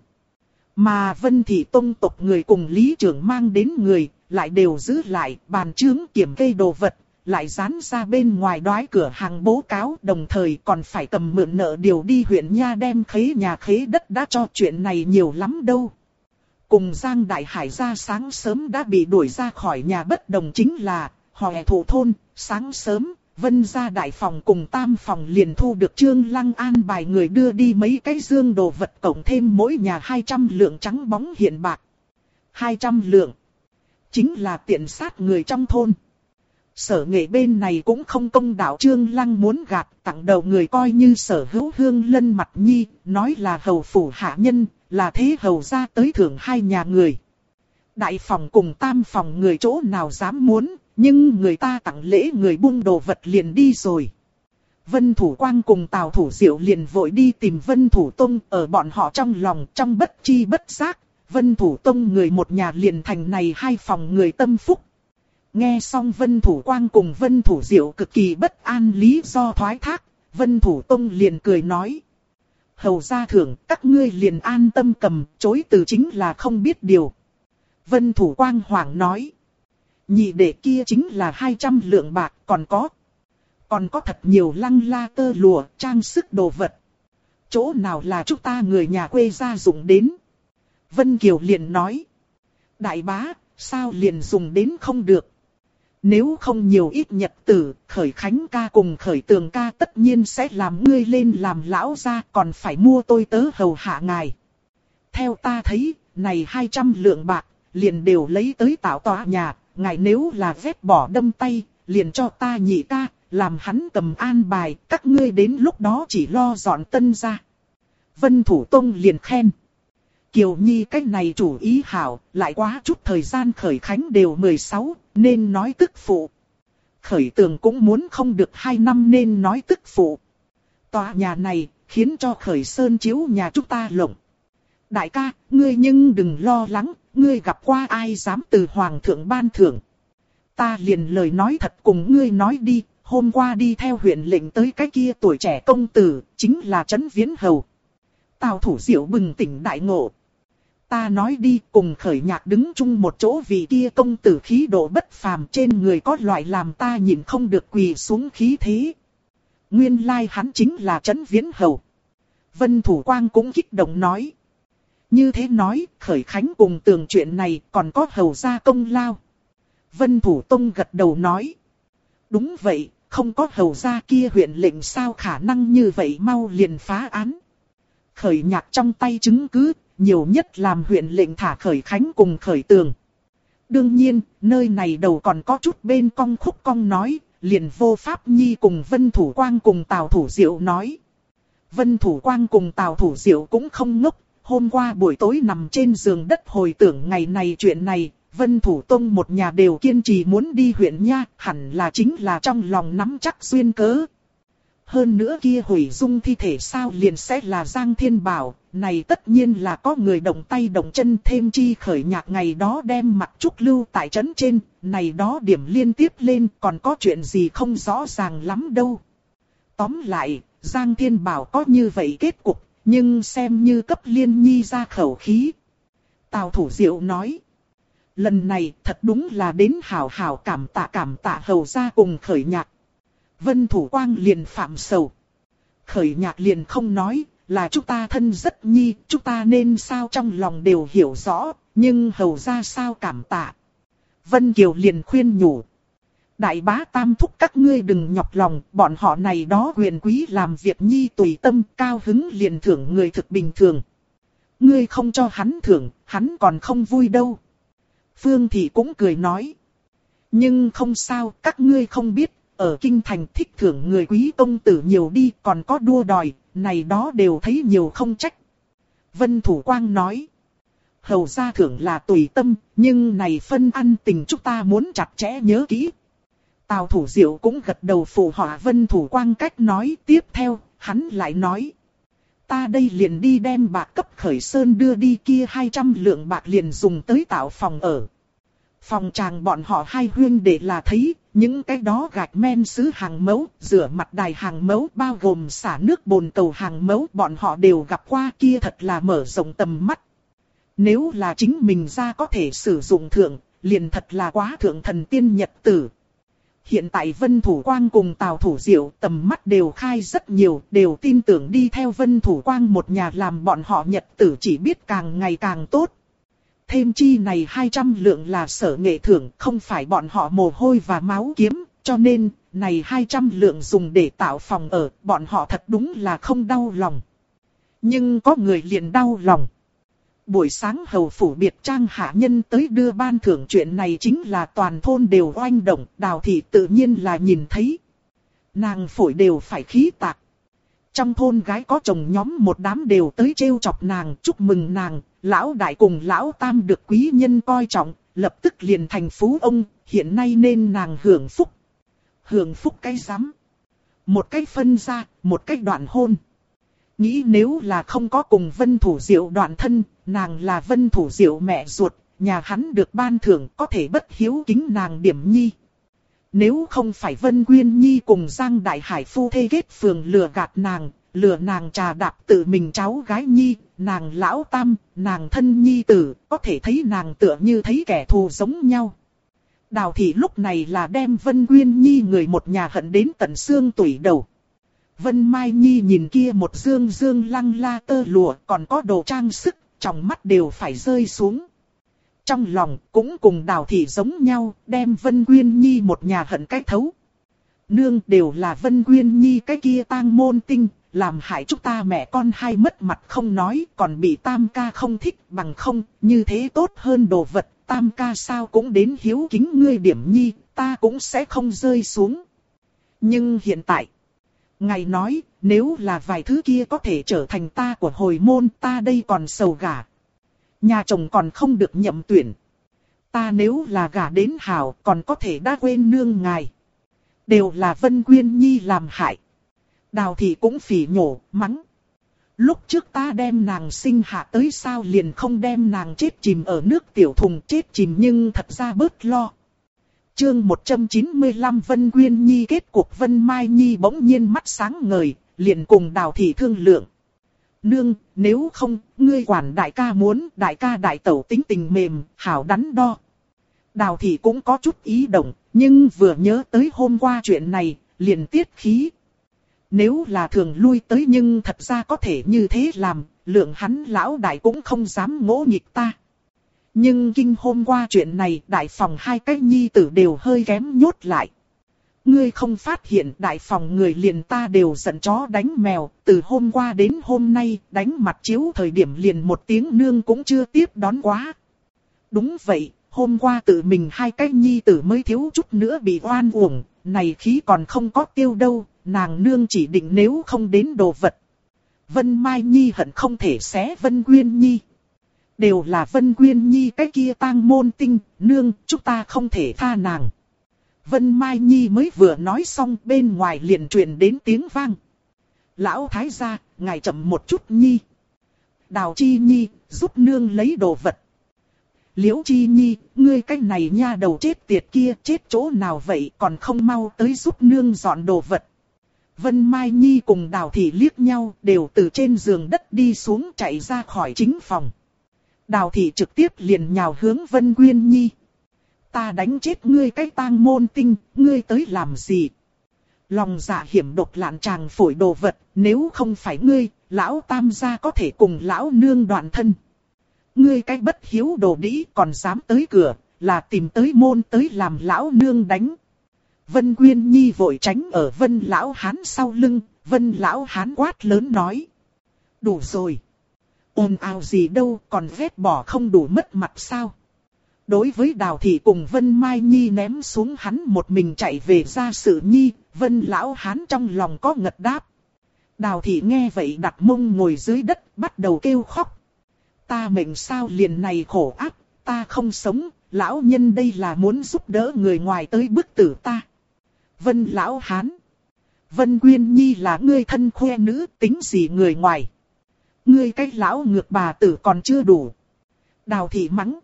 Mà Vân thị tông tộc người cùng Lý Trưởng mang đến người, lại đều giữ lại bàn chướng kiểm kê đồ vật, lại dán ra bên ngoài đoái cửa hàng bố cáo, đồng thời còn phải cầm mượn nợ điều đi huyện nha đem khế nhà khế đất đã cho chuyện này nhiều lắm đâu. Cùng Giang Đại Hải ra sáng sớm đã bị đuổi ra khỏi nhà bất đồng chính là, hòe thủ thôn, sáng sớm, Vân gia đại phòng cùng tam phòng liền thu được Trương Lăng an bài người đưa đi mấy cái dương đồ vật cộng thêm mỗi nhà 200 lượng trắng bóng hiện bạc. 200 lượng. Chính là tiện sát người trong thôn. Sở Nghệ bên này cũng không công đạo Trương Lăng muốn gạt tặng đầu người coi như Sở Hữu Hương Lân mặt nhi, nói là hầu phủ hạ nhân, là thế hầu ra tới thưởng hai nhà người. Đại phòng cùng tam phòng người chỗ nào dám muốn, nhưng người ta tặng lễ người buông đồ vật liền đi rồi. Vân Thủ Quang cùng Tào Thủ Diệu liền vội đi tìm Vân Thủ Tông, ở bọn họ trong lòng trong bất chi bất giác, Vân Thủ Tông người một nhà liền thành này hai phòng người tâm phúc. Nghe xong Vân Thủ Quang cùng Vân Thủ Diệu cực kỳ bất an lý do thoái thác, Vân Thủ Tông liền cười nói. Hầu gia thưởng, các ngươi liền an tâm cầm, chối từ chính là không biết điều. Vân Thủ Quang hoảng nói. Nhị đệ kia chính là 200 lượng bạc, còn có thật nhiều lăng la tơ lụa, trang sức đồ vật. Chỗ nào là chúng ta người nhà quê gia dụng đến? Vân Kiều liền nói. Đại bá, sao liền dùng đến không được? Nếu không nhiều ít nhật tử, Khởi Khánh ca cùng Khởi Tường ca tất nhiên sẽ làm ngươi lên làm lão gia, còn phải mua tôi tớ hầu hạ ngài. Theo ta thấy, này 200 lượng bạc, liền đều lấy tới tạo tòa nhà, ngài nếu là vét bỏ đâm tay, liền cho ta nhị ca, làm hắn cầm an bài, các ngươi đến lúc đó chỉ lo dọn tân ra. Vân Thủ Tông liền khen. Kiều Nhi cách này chủ ý hảo, lại quá chút thời gian Khởi Khánh đều 16, nên nói tức phụ. Khởi Tường cũng muốn không được 2 năm nên nói tức phụ. Tòa nhà này, khiến cho Khởi Sơn chiếu nhà chúng ta lộng. Đại ca, ngươi nhưng đừng lo lắng, ngươi gặp qua ai dám từ Hoàng thượng ban thưởng. Ta liền lời nói thật cùng ngươi nói đi, hôm qua đi theo huyện lệnh tới cái kia tuổi trẻ công tử, chính là Trấn Viễn Hầu. Tào Thủ Diệu bừng tỉnh đại ngộ. Ta nói đi, cùng Khởi Nhạc đứng chung một chỗ vì kia công tử khí độ bất phàm, trên người có loại làm ta nhìn không được quỳ xuống khí thế. Nguyên lai hắn chính là Trấn Viễn Hầu. Vân Thủ Quang cũng kích động nói. Như thế nói, Khởi Khánh cùng tường chuyện này còn có hầu gia công lao. Vân Thủ Tông gật đầu nói. Đúng vậy, không có hầu gia kia huyện lệnh sao khả năng như vậy mau liền phá án. Khởi Nhạc trong tay chứng cứ, nhiều nhất làm huyện lệnh thả Khởi Khánh cùng Khởi Tường. Đương nhiên, nơi này đầu còn có chút bên cong khúc cong nói, liền Vô Pháp Nhi cùng Vân Thủ Quang cùng Tào Thủ Diệu nói. Vân Thủ Quang cùng Tào Thủ Diệu cũng không ngốc, hôm qua buổi tối nằm trên giường đất hồi tưởng ngày này chuyện này, Vân Thủ Tông một nhà đều kiên trì muốn đi huyện nha, hẳn là chính là trong lòng nắm chắc duyên cớ. Hơn nữa kia hủy dung thi thể sao liền sẽ là Giang Thiên Bảo, này tất nhiên là có người động tay động chân, thêm chi Khởi Nhạc ngày đó đem Mặc Trúc lưu tại trấn trên, này đó điểm liên tiếp lên còn có chuyện gì không rõ ràng lắm đâu. Tóm lại, Giang Thiên Bảo có như vậy kết cục, nhưng xem như cấp Liên Nhi ra khẩu khí. Tào Thủ Diệu nói, lần này thật đúng là đến hảo hảo cảm tạ hầu gia cùng Khởi Nhạc. Vân Thủ Quang liền phạm sầu. Khởi Nhạc liền không nói, là chúng ta thân rất nhi, chúng ta nên sao trong lòng đều hiểu rõ, nhưng hầu gia sao cảm tạ. Vân Kiều liền khuyên nhủ. Đại bá tam thúc các ngươi đừng nhọc lòng, bọn họ này đó quyền quý làm việc nhi tùy tâm, cao hứng liền thưởng người thực bình thường. Ngươi không cho hắn thưởng, hắn còn không vui đâu. Phương Thị cũng cười nói. Nhưng không sao, các ngươi không biết, ở kinh thành thích thưởng người quý công tử nhiều đi, còn có đua đòi, này đó đều thấy nhiều không trách. Vân Thủ Quang nói. Hầu gia thưởng là tùy tâm, nhưng này phân ăn tình chúng ta muốn chặt chẽ nhớ kỹ. Tào Thủ Diệu cũng gật đầu phụ họa Vân Thủ Quang cách nói. Tiếp theo, hắn lại nói. Ta đây liền đi đem bạc cấp Khởi Sơn đưa đi, kia 200 lượng bạc liền dùng tới tạo phòng ở. Phòng tràng bọn họ hai huynh đệ là thấy, những cái đó gạch men sứ hàng mẫu, rửa mặt đài hàng mẫu, bao gồm xả nước bồn cầu hàng mẫu, bọn họ đều gặp qua, kia thật là mở rộng tầm mắt. Nếu là chính mình ra có thể sử dụng thượng, liền thật là quá thượng thần tiên nhật tử. Hiện tại Vân Thủ Quang cùng Tào Thủ Diệu tầm mắt đều khai rất nhiều, đều tin tưởng đi theo Vân Thủ Quang một nhà làm bọn họ nhật tử chỉ biết càng ngày càng tốt. Thêm chi này 200 lượng là sở nghệ thưởng, không phải bọn họ mồ hôi và máu kiếm, cho nên, này 200 lượng dùng để tạo phòng ở, bọn họ thật đúng là không đau lòng. Nhưng có người liền đau lòng. Buổi sáng hầu phủ biệt trang hạ nhân tới đưa ban thưởng, chuyện này chính là toàn thôn đều oanh động, Đào Thị tự nhiên là nhìn thấy. Nàng phổi đều phải khí tạc. Trong thôn gái có chồng nhóm một đám đều tới trêu chọc nàng, chúc mừng nàng, lão đại cùng lão tam được quý nhân coi trọng, lập tức liền thành phú ông, hiện nay nên nàng hưởng phúc. Hưởng phúc cái rắm. Một cách phân ra, một cách đoạn hôn. Nghĩ nếu là không có cùng Vân Thủ Diệu đoạn thân, nàng là Vân Thủ Diệu mẹ ruột, nhà hắn được ban thưởng có thể bất hiếu kính nàng điểm nhi. Nếu không phải Vân Quyên Nhi cùng Giang Đại Hải phu thê kết phường lừa gạt nàng, lừa nàng trà đạp tự mình cháu gái Nhi, nàng lão tam, nàng thân Nhi tử, có thể thấy nàng tựa như thấy kẻ thù giống nhau. Đào Thị lúc này là đem Vân Quyên Nhi người một nhà hận đến tận xương tủy đầu. Vân Mai Nhi nhìn kia một dương dương lăng la tơ lụa còn có đồ trang sức, trong mắt đều phải rơi xuống. Trong lòng cũng cùng Đào Thị giống nhau, đem Vân Quyên Nhi một nhà hận cái thấu. Nương đều là Vân Quyên Nhi cái kia tang môn tinh, làm hại chúng ta mẹ con hai mất mặt không nói, còn bị Tam ca không thích, bằng không, như thế tốt hơn đồ vật, Tam ca sao cũng đến hiếu kính ngươi điểm nhi, ta cũng sẽ không rơi xuống. Nhưng hiện tại, ngài nói, nếu là vài thứ kia có thể trở thành ta của hồi môn, ta đây còn sầu gả. Nhà chồng còn không được nhậm tuyển. Ta nếu là gả đến hảo, còn có thể đã quên nương ngài. Đều là Vân Quyên Nhi làm hại. Đào thị cũng phỉ nhổ, mắng. Lúc trước ta đem nàng sinh hạ tới sao liền không đem nàng chết chìm ở nước tiểu thùng chết chìm nhưng thật ra bớt lo. Chương 195 Vân Quyên Nhi kết cuộc. Vân Mai Nhi bỗng nhiên mắt sáng ngời, liền cùng Đào thị thương lượng. Nương, nếu không, ngươi quản đại ca muốn, đại ca đại tẩu tính tình mềm, hảo đắn đo. Đào thị cũng có chút ý động, nhưng vừa nhớ tới hôm qua chuyện này, liền tiết khí. Nếu là thường lui tới nhưng thật ra có thể như thế làm, lượng hắn lão đại cũng không dám ngỗ nghịch ta. Nhưng kinh hôm qua chuyện này, đại phòng hai cái nhi tử đều hơi kém nhốt lại. Ngươi không phát hiện đại phòng người liền ta đều giận chó đánh mèo, từ hôm qua đến hôm nay, đánh mặt chiếu thời điểm liền một tiếng nương cũng chưa tiếp đón quá. Đúng vậy, hôm qua tự mình hai cái nhi tử mới thiếu chút nữa bị oan uổng, này khí còn không có tiêu đâu, nàng nương chỉ định nếu không đến đồ vật. Vân Mai Nhi hận không thể xé Vân Quyên Nhi. Đều là Vân Quyên Nhi cái kia tang môn tinh, nương, chúng ta không thể tha nàng. Vân Mai Nhi mới vừa nói xong bên ngoài liền truyền đến tiếng vang. Lão thái gia, ngài chậm một chút Nhi. Đào Chi Nhi, giúp nương lấy đồ vật. Liễu Chi Nhi, ngươi cái này nha đầu chết tiệt kia chết chỗ nào vậy còn không mau tới giúp nương dọn đồ vật. Vân Mai Nhi cùng Đào Thị liếc nhau đều từ trên giường đất đi xuống chạy ra khỏi chính phòng. Đào Thị trực tiếp liền nhào hướng Vân Quyên Nhi. Ta đánh chết ngươi cái tang môn tinh, ngươi tới làm gì? Lòng dạ hiểm độc lạn tràng phổi đồ vật, nếu không phải ngươi, lão tam gia có thể cùng lão nương đoạn thân. Ngươi cái bất hiếu đồ đĩ còn dám tới cửa, là tìm tới môn tới làm lão nương đánh. Vân Quyên Nhi vội tránh ở Vân lão hán sau lưng, Vân lão hán quát lớn nói. Đủ rồi. Ồn ào gì đâu, còn ghét bỏ không đủ mất mặt sao? Đối với Đào Thị cùng Vân Mai Nhi ném xuống hắn một mình chạy về gia sự Nhi, Vân lão hán trong lòng có ngật đáp. Đào Thị nghe vậy đặt mông ngồi dưới đất, bắt đầu kêu khóc. Ta mệnh sao liền này khổ ác, ta không sống, lão nhân đây là muốn giúp đỡ người ngoài tới bức tử ta. Vân lão hán. Vân Quyên Nhi là ngươi thân khoe nữ, tính gì người ngoài. Ngươi cái lão ngược bà tử còn chưa đủ. Đào Thị mắng.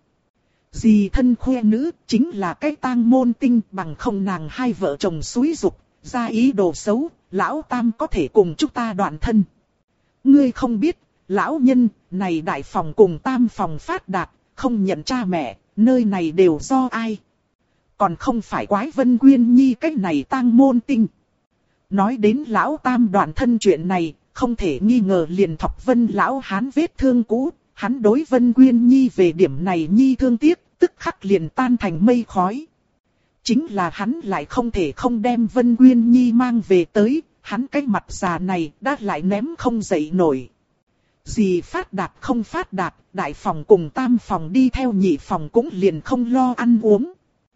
Dì thân khoe nữ chính là cái tang môn tinh bằng không nàng hai vợ chồng xúi dục, ra ý đồ xấu, lão tam có thể cùng chúng ta đoạn thân. Ngươi không biết, lão nhân, này đại phòng cùng tam phòng phát đạt, không nhận cha mẹ, nơi này đều do ai. Còn không phải quái Vân Quyên Nhi cái này tang môn tinh. Nói đến lão tam đoạn thân chuyện này, không thể nghi ngờ liền thọc Vân lão hán vết thương cũ. Hắn đối Vân Quyên Nhi về điểm này Nhi thương tiếc, tức khắc liền tan thành mây khói. Chính là hắn lại không thể không đem Vân Quyên Nhi mang về tới, hắn cái mặt già này đã lại ném không dậy nổi. Gì phát đạt không phát đạt, đại phòng cùng tam phòng đi theo nhị phòng cũng liền không lo ăn uống.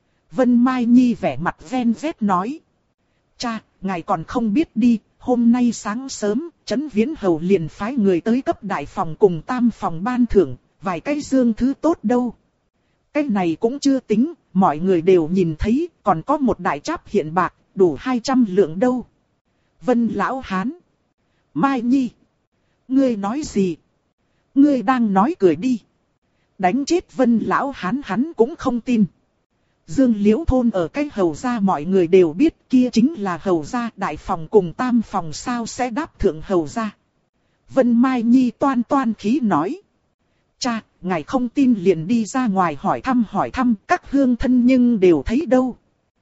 Vân Mai Nhi vẻ mặt ven vét nói. Cha, ngài còn không biết đi. Hôm nay sáng sớm, Trấn Viễn Hầu liền phái người tới cấp đại phòng cùng tam phòng ban thưởng, vài cái dương thứ tốt đâu. Cái này cũng chưa tính, mọi người đều nhìn thấy, còn có một đại tráp hiện bạc, đủ 200 lượng đâu. Vân lão hán. Mai Nhi. Ngươi nói gì? Ngươi đang nói cười đi. Đánh chết Vân lão hán hắn cũng không tin. Dương Liễu thôn ở cái hầu gia mọi người đều biết kia chính là hầu gia, đại phòng cùng tam phòng sao sẽ đáp thượng hầu gia. Vân Mai Nhi toan toan khí nói. Cha, ngài không tin liền đi ra ngoài hỏi thăm các hương thân nhưng đều thấy đâu.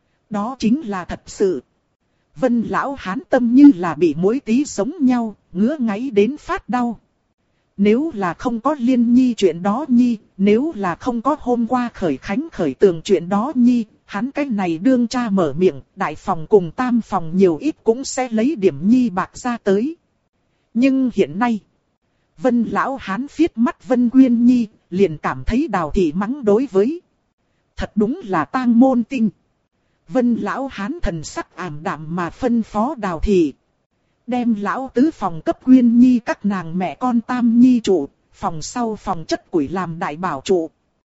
Đó chính là thật sự. Vân lão hán tâm như là bị muỗi tí sống nhau, ngứa ngáy đến phát đau. Nếu là không có Liên Nhi chuyện đó Nhi, nếu là không có hôm qua khởi khánh khởi tường chuyện đó Nhi, hắn cái này đương cha mở miệng, đại phòng cùng tam phòng nhiều ít cũng sẽ lấy điểm Nhi bạc ra tới. Nhưng hiện nay, Vân lão hán phiết mắt Vân Quyên Nhi, liền cảm thấy Đào Thị mắng đối với. Thật đúng là tang môn tinh. Vân lão hán thần sắc ảm đạm mà phân phó Đào Thị. Đem lão tứ phòng cấp Quyên Nhi các nàng mẹ con tam nhi trụ, phòng sau phòng chất củi làm đại bảo trụ.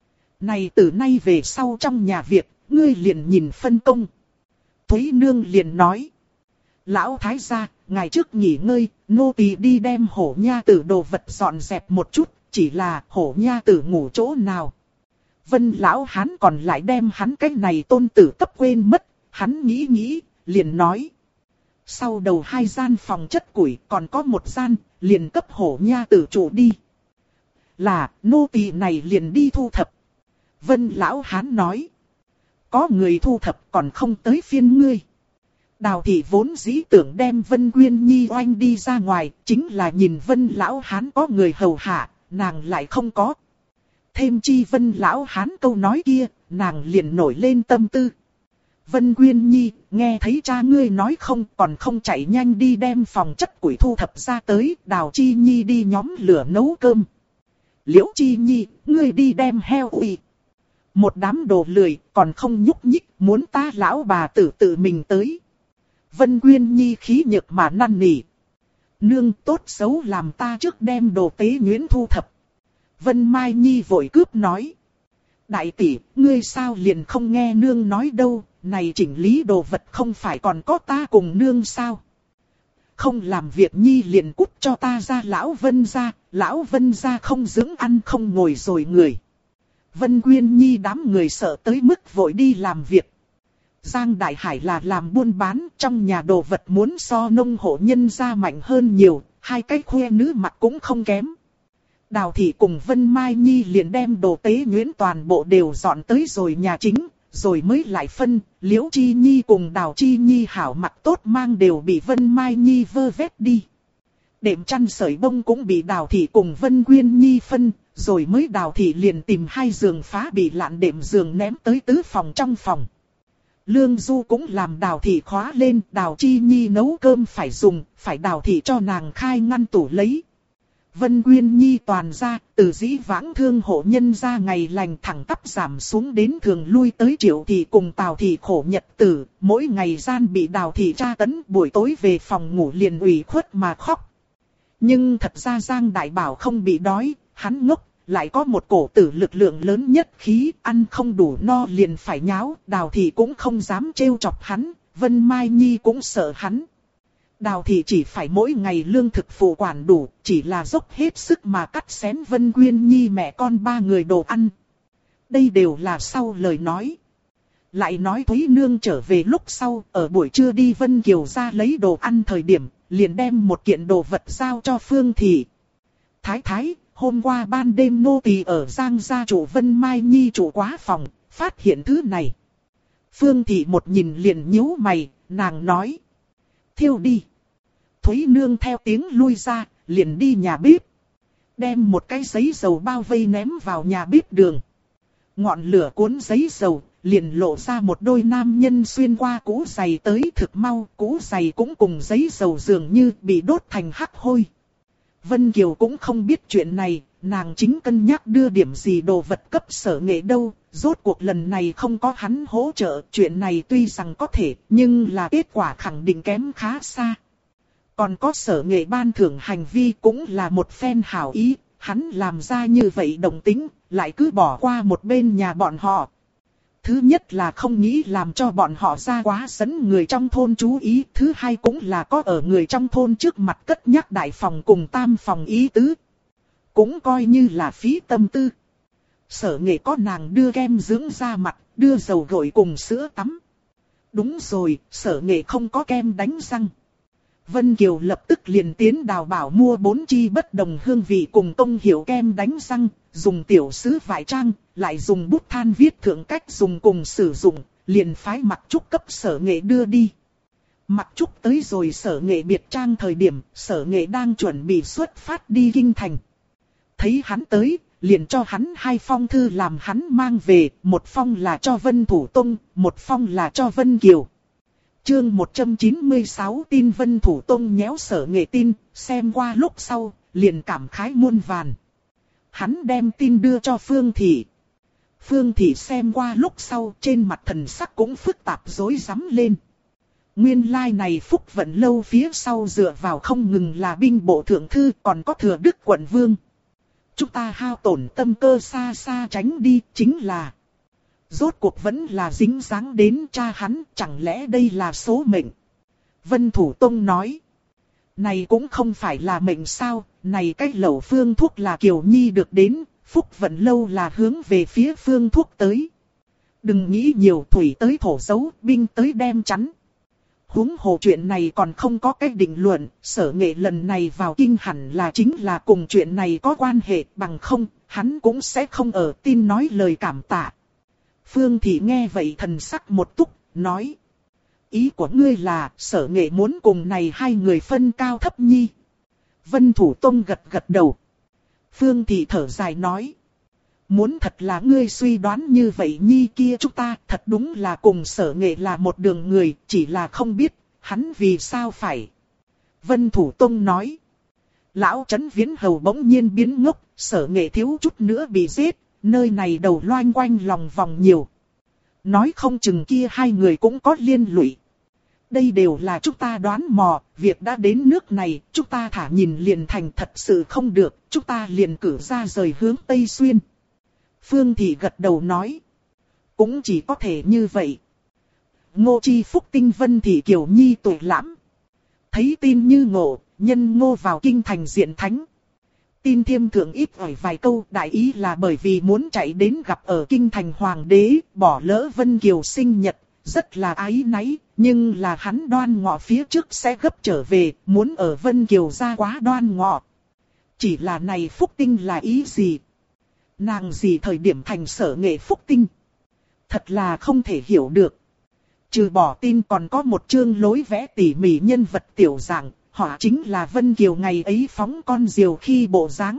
Này từ nay về sau trong nhà việc, ngươi liền nhìn phân công. Thúy Nương liền nói. Lão thái gia, ngày trước nghỉ ngơi, nô tỳ đi đem hổ nha tử đồ vật dọn dẹp một chút, chỉ là hổ nha tử ngủ chỗ nào. Vân lão hán còn lại đem hắn cái này tôn tử cấp quên mất, hắn nghĩ nghĩ, liền nói. Sau đầu 2 gian phòng chất củi còn có 1 gian, liền cấp hổ nha tử trụ đi. Là, nô tỳ này liền đi thu thập. Vân lão hán nói. Có người thu thập còn không tới phiên ngươi. Đào thị vốn dĩ tưởng đem Vân Quyên Nhi oanh đi ra ngoài, chính là nhìn Vân lão hán có người hầu hạ, nàng lại không có. Thêm chi Vân lão hán câu nói kia, nàng liền nổi lên tâm tư. Vân Quyên Nhi, nghe thấy cha ngươi nói không, còn không chạy nhanh đi đem phòng chất củi thu thập ra tới, Đào Chi Nhi đi nhóm lửa nấu cơm. Liễu Chi Nhi, ngươi đi đem heo ủy. Một đám đồ lười, còn không nhúc nhích, muốn ta lão bà tử tự mình tới. Vân Quyên Nhi khí nhược mà năn nỉ. Nương tốt xấu làm ta trước đem đồ tế nhuyễn thu thập. Vân Mai Nhi vội cướp nói. Đại tỷ, ngươi sao liền không nghe nương nói đâu, này chỉnh lý đồ vật không phải còn có ta cùng nương sao. Không làm việc Nhi liền cút cho ta ra lão Vân gia không dưỡng ăn không ngồi rồi người. Vân Quyên Nhi đám người sợ tới mức vội đi làm việc. Giang Đại Hải là làm buôn bán, trong nhà đồ vật muốn so nông hộ nhân gia mạnh hơn nhiều, 2 cái khoe nữ mặt cũng không kém. Đào Thị cùng Vân Mai Nhi liền đem đồ tế nhuyễn toàn bộ đều dọn tới rồi nhà chính, rồi mới lại phân, Liễu Chi Nhi cùng Đào Chi Nhi hảo mặc tốt mang đều bị Vân Mai Nhi vơ vét đi. Đệm chăn sợi bông cũng bị Đào Thị cùng Vân Quyên Nhi phân, rồi mới Đào Thị liền tìm 2 giường phá bị lạn đệm giường ném tới tứ phòng trong phòng. Lương Du cũng làm Đào Thị khóa lên, Đào Chi Nhi nấu cơm phải dùng, phải Đào Thị cho nàng khai ngăn tủ lấy. Vân Quyên Nhi toàn ra, từ dĩ vãng thương hộ nhân ra ngày lành thẳng tắp giảm xuống đến thường lui tới Triệu Thị cùng Tào Thị khổ nhật tử, mỗi ngày gian bị Đào Thị tra tấn, buổi tối về phòng ngủ liền ủy khuất mà khóc. Nhưng thật ra Giang Đại Bảo không bị đói, hắn ngốc, lại có một cổ tử lực lượng lớn nhất khí, ăn không đủ no liền phải nháo, Đào Thị cũng không dám trêu chọc hắn, Vân Mai Nhi cũng sợ hắn. Đào Thị chỉ phải mỗi ngày lương thực phụ quản đủ, chỉ là dốc hết sức mà cắt xén Vân Quyên Nhi mẹ con 3 người đồ ăn. Đây đều là sau lời nói. Lại nói Thúy Nương trở về lúc sau, ở buổi trưa đi Vân Kiều ra lấy đồ ăn thời điểm, liền đem một kiện đồ vật giao cho Phương Thị. Thái thái, hôm qua ban đêm nô tỳ ở Giang gia chủ Vân Mai Nhi chủ quá phòng, phát hiện thứ này. Phương Thị một nhìn liền nhíu mày, nàng nói. Thiêu đi. Thúy Nương theo tiếng lui ra, liền đi nhà bếp. Đem một cái giấy dầu bao vây ném vào nhà bếp đường. Ngọn lửa cuốn giấy dầu, liền lộ ra một đôi nam nhân xuyên qua cũ giày tới thực mau. Cũ giày cũng cùng giấy dầu dường như bị đốt thành hắc hôi. Vân Kiều cũng không biết chuyện này, nàng chính cân nhắc đưa điểm gì đồ vật cấp Sở Nghệ đâu. Rốt cuộc lần này không có hắn hỗ trợ, chuyện này tuy rằng có thể, nhưng là kết quả khẳng định kém khá xa. Còn có Sở Nghệ ban thưởng hành vi cũng là một phen hảo ý, hắn làm ra như vậy đồng tính, lại cứ bỏ qua một bên nhà bọn họ. Thứ nhất là không nghĩ làm cho bọn họ ra quá dẫn người trong thôn chú ý, thứ hai cũng là có ở người trong thôn trước mặt cất nhắc đại phòng cùng tam phòng ý tứ. Cũng coi như là phí tâm tư. Sở Nghệ có nàng đưa kem dưỡng da mặt, đưa dầu gội cùng sữa tắm. Đúng rồi, Sở Nghệ không có kem đánh răng. Vân Kiều lập tức liền tiến Đào Bảo mua 4 chi bất đồng hương vị cùng công hiệu kem đánh răng, dùng tiểu sứ vải trang, lại dùng bút than viết thượng cách dùng cùng sử dụng, liền phái Mặc Trúc cấp Sở Nghệ đưa đi. Mặc Trúc tới rồi Sở Nghệ biệt trang thời điểm, Sở Nghệ đang chuẩn bị xuất phát đi kinh thành. Thấy hắn tới, liền cho hắn 2 phong thư làm hắn mang về, một phong là cho Vân Thủ Tông, một phong là cho Vân Kiều. Chương 196 tin Vân Thủ Tông nhéo Sở Nghệ tin, xem qua lúc sau, liền cảm khái muôn vàn. Hắn đem tin đưa cho Phương Thị. Phương Thị xem qua lúc sau, trên mặt thần sắc cũng phức tạp rối rắm lên. Nguyên lai này phúc vận lâu phía sau dựa vào không ngừng là binh bộ thượng thư, còn có thừa đức quận vương. Chúng ta hao tổn tâm cơ xa xa tránh đi, chính là rốt cuộc vẫn là dính dáng đến cha hắn, chẳng lẽ đây là số mệnh. Vân Thủ Tông nói. Này cũng không phải là mệnh sao, này cái lẩu phương thuốc là Kiều Nhi được đến, phúc vận lâu là hướng về phía phương thuốc tới. Đừng nghĩ nhiều, thủy tới thổ dấu, binh tới đem chắn. Huống hồ chuyện này còn không có cách định luận, Sở Nghệ lần này vào kinh hẳn là chính là cùng chuyện này có quan hệ, bằng không, hắn cũng sẽ không ở tin nói lời cảm tạ. Phương Thị nghe vậy thần sắc một túc, nói. Ý của ngươi là Sở Nghệ muốn cùng này hai người phân cao thấp nhi. Vân Thủ Tông gật gật đầu. Phương Thị thở dài nói. Muốn thật là ngươi suy đoán như vậy nhi kia chúng ta thật đúng là cùng Sở Nghệ là một đường người, chỉ là không biết hắn vì sao phải. Vân Thủ Tông nói. Lão Trấn Viễn Hầu bỗng nhiên biến ngốc, Sở Nghệ thiếu chút nữa bị giết, nơi này đầu loanh quanh lòng vòng nhiều. Nói không chừng kia hai người cũng có liên lụy. Đây đều là chúng ta đoán mò, việc đã đến nước này, chúng ta thả nhìn liền thành thật sự không được, chúng ta liền cử ra rời hướng Tây Xuyên. Phương Thị gật đầu nói. Cũng chỉ có thể như vậy. Ngô Chi Phúc Tinh Vân Thị Kiều Nhi tuổi lãm. Thấy tin như ngộ, nhân Ngô vào kinh thành diện thánh. Tin Thiêm Thượng ít ỏi vài câu, đại ý là bởi vì muốn chạy đến gặp ở kinh thành hoàng đế, bỏ lỡ Vân Kiều sinh nhật, rất là áy náy, nhưng là hắn đoan ngọ phía trước sẽ gấp trở về, muốn ở Vân Kiều ra quá đoan ngọ. Chỉ là này Phúc Tinh là ý gì? Nàng gì thời điểm thành Sở Nghệ Phúc Tinh? Thật là không thể hiểu được. Trừ bỏ tin còn có một chương lối vẽ tỉ mỉ nhân vật tiểu dạng, họ chính là Vân Kiều ngày ấy phóng con diều khi bộ dáng.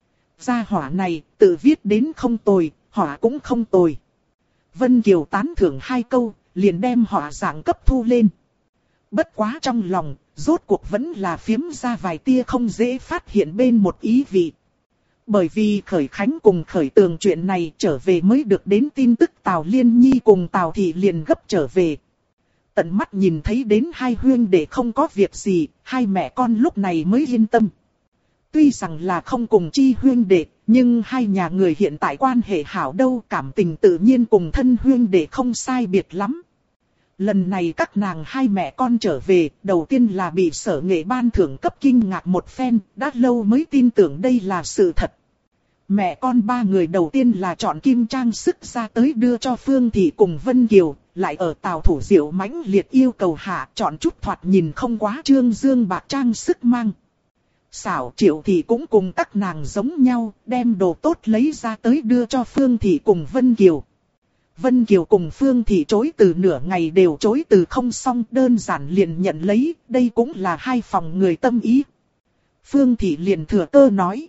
Gia hỏa này tự viết đến không tồi, họ cũng không tồi. Vân Kiều tán thưởng hai câu, liền đem họ dạng cấp thu lên. Bất quá trong lòng, rốt cuộc vẫn là phiếm ra vài tia không dễ phát hiện bên một ý vị. Bởi vì Khởi Khánh cùng Khởi Tường chuyện này trở về mới được đến tin tức Tào Liên Nhi cùng Tào Thị liền gấp trở về. Tận mắt nhìn thấy đến hai huyên đệ không có việc gì, hai mẹ con lúc này mới yên tâm. Tuy rằng là không cùng chi huyên đệ, nhưng hai nhà người hiện tại quan hệ hảo đâu, cảm tình tự nhiên cùng thân huyên đệ không sai biệt lắm. Lần này các nàng hai mẹ con trở về, đầu tiên là bị Sở Nghệ ban thưởng cấp kinh ngạc một phen, đã lâu mới tin tưởng đây là sự thật. Mẹ con ba người đầu tiên là chọn kim trang sức ra tới đưa cho Phương Thị cùng Vân Kiều, lại ở Tào Thủ Diệu mãnh liệt yêu cầu hạ chọn chút thoạt nhìn không quá trương dương bạc trang sức mang. Xảo Triệu Thị cũng cùng các nàng giống nhau, đem đồ tốt lấy ra tới đưa cho Phương Thị cùng Vân Kiều. Vân Kiều cùng Phương Thị chối từ nửa ngày đều chối từ không xong, đơn giản liền nhận lấy, đây cũng là hai phòng người tâm ý. Phương Thị liền thừa cơ nói.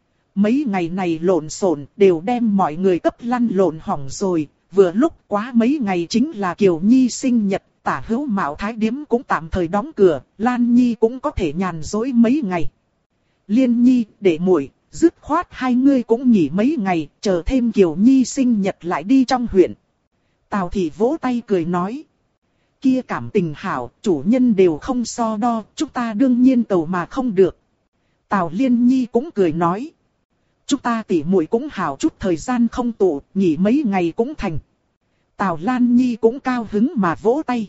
Mấy ngày này lộn xộn đều đem mọi người cấp lăn lộn hỏng rồi, vừa lúc quá mấy ngày chính là Kiều Nhi sinh nhật, Tả Hữu Mạo Thái Điếm cũng tạm thời đóng cửa, Lan Nhi cũng có thể nhàn rỗi mấy ngày. Liên Nhi, để muội, dứt khoát hai ngươi cũng nghỉ mấy ngày, chờ thêm Kiều Nhi sinh nhật lại đi trong huyện. Tào Thị vỗ tay cười nói. Kia cảm tình hảo, chủ nhân đều không so đo, chúng ta đương nhiên cầu mà không được. Tào Liên Nhi cũng cười nói. Chúng ta tỉ muội cũng hảo chút thời gian không tụ, nghỉ mấy ngày cũng thành. Tào Lan Nhi cũng cao hứng mà vỗ tay.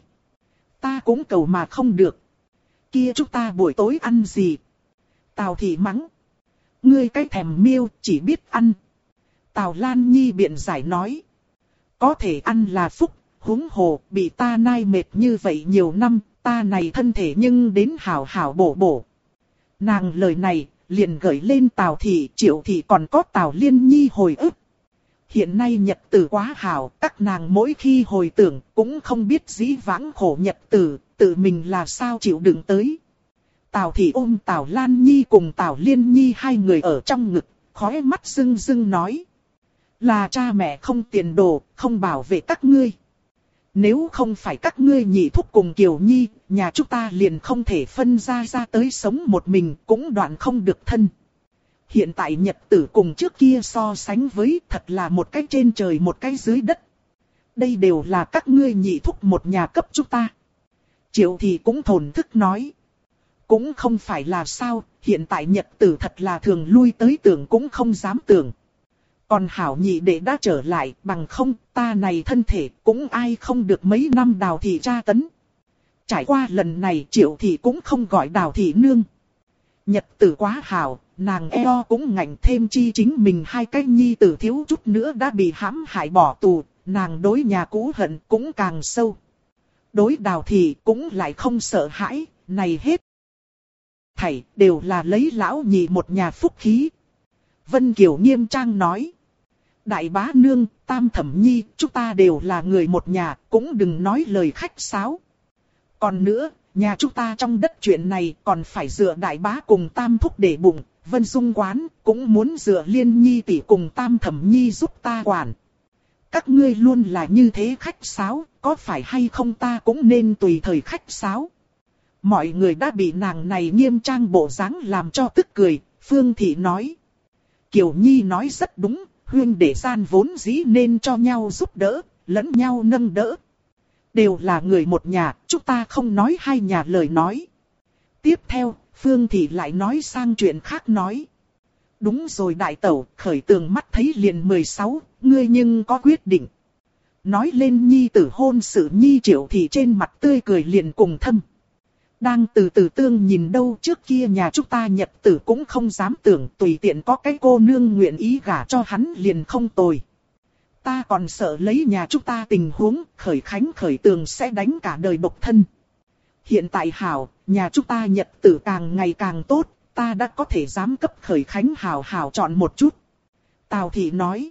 Ta cũng cầu mà không được. Kia chúng ta buổi tối ăn gì? Tào Thị mắng. Ngươi cái thèm miêu chỉ biết ăn. Tào Lan Nhi biện giải nói. Có thể ăn là phúc, huống hồ bị ta nai mệt như vậy nhiều năm, ta này thân thể nhưng đến hảo hảo bổ bổ. Nàng lời này liền gửi lên Tào Thị, Triệu Thị còn có Tào Liên Nhi hồi ức. Hiện nay nhật tử quá hảo, các nàng mỗi khi hồi tưởng cũng không biết dĩ vãng khổ nhật tử, tự mình là sao chịu đựng tới. Tào Thị ôm Tào Lan Nhi cùng Tào Liên Nhi hai người ở trong ngực, khóe mắt rưng rưng nói. Là cha mẹ không tiền đồ, không bảo vệ các ngươi. Nếu không phải các ngươi nhị thúc cùng Kiều Nhi, nhà chúng ta liền không thể phân ra tới sống một mình, cũng đoạn không được thân. Hiện tại nhật tử cùng trước kia so sánh với thật là một cái trên trời một cái dưới đất. Đây đều là các ngươi nhị thúc một nhà cấp chúng ta. Triệu Thị cũng thổn thức nói. Cũng không phải là sao, hiện tại nhật tử thật là thường lui tới tưởng cũng không dám tưởng. Còn hảo nhị đệ đã trở lại, bằng không ta này thân thể cũng ai không được mấy năm Đào Thị tra tấn. Trải qua lần này Triệu thị cũng không gọi Đào thị nương. Nhật tử quá hảo, nàng eo cũng ngạnh thêm chi chính mình hai cái nhi tử thiếu chút nữa đã bị hãm hại bỏ tù, nàng đối nhà cũ hận cũng càng sâu. Đối Đào thị cũng lại không sợ hãi, này hết thảy đều là lấy lão nhị một nhà phúc khí. Vân Kiều nghiêm trang nói. Đại bá nương, Tam Thẩm Nhi, chúng ta đều là người một nhà, cũng đừng nói lời khách sáo. Còn nữa, nhà chúng ta trong đất chuyện này còn phải dựa đại bá cùng Tam Thúc để bụng, Vân Dung quán cũng muốn dựa Liên Nhi tỷ cùng Tam Thẩm Nhi giúp ta quản. Các ngươi luôn là như thế khách sáo, có phải hay không ta cũng nên tùy thời khách sáo. Mọi người đã bị nàng này nghiêm trang bộ dáng làm cho tức cười, Phương Thị nói. Kiều Nhi nói rất đúng, huynh đệ gian vốn dĩ nên cho nhau giúp đỡ, lẫn nhau nâng đỡ. Đều là người một nhà, chúng ta không nói hai nhà lời nói. Tiếp theo, Phương Thị lại nói sang chuyện khác nói. Đúng rồi đại tẩu, khởi tường mắt thấy liền 16, ngươi nhưng có quyết định. Nói lên Nhi tử hôn sự Nhi Triệu Thị trên mặt tươi cười liền cùng thâm. Đang từ từ tương nhìn đâu trước kia nhà chúng ta nhật tử cũng không dám tưởng tùy tiện có cái cô nương nguyện ý gả cho hắn liền không tồi. Ta còn sợ lấy nhà chúng ta tình huống khởi khánh khởi tường sẽ đánh cả đời độc thân. Hiện tại hảo, nhà chúng ta nhật tử càng ngày càng tốt, ta đã có thể dám cấp khởi khánh hảo hảo chọn một chút. Tào Thị nói.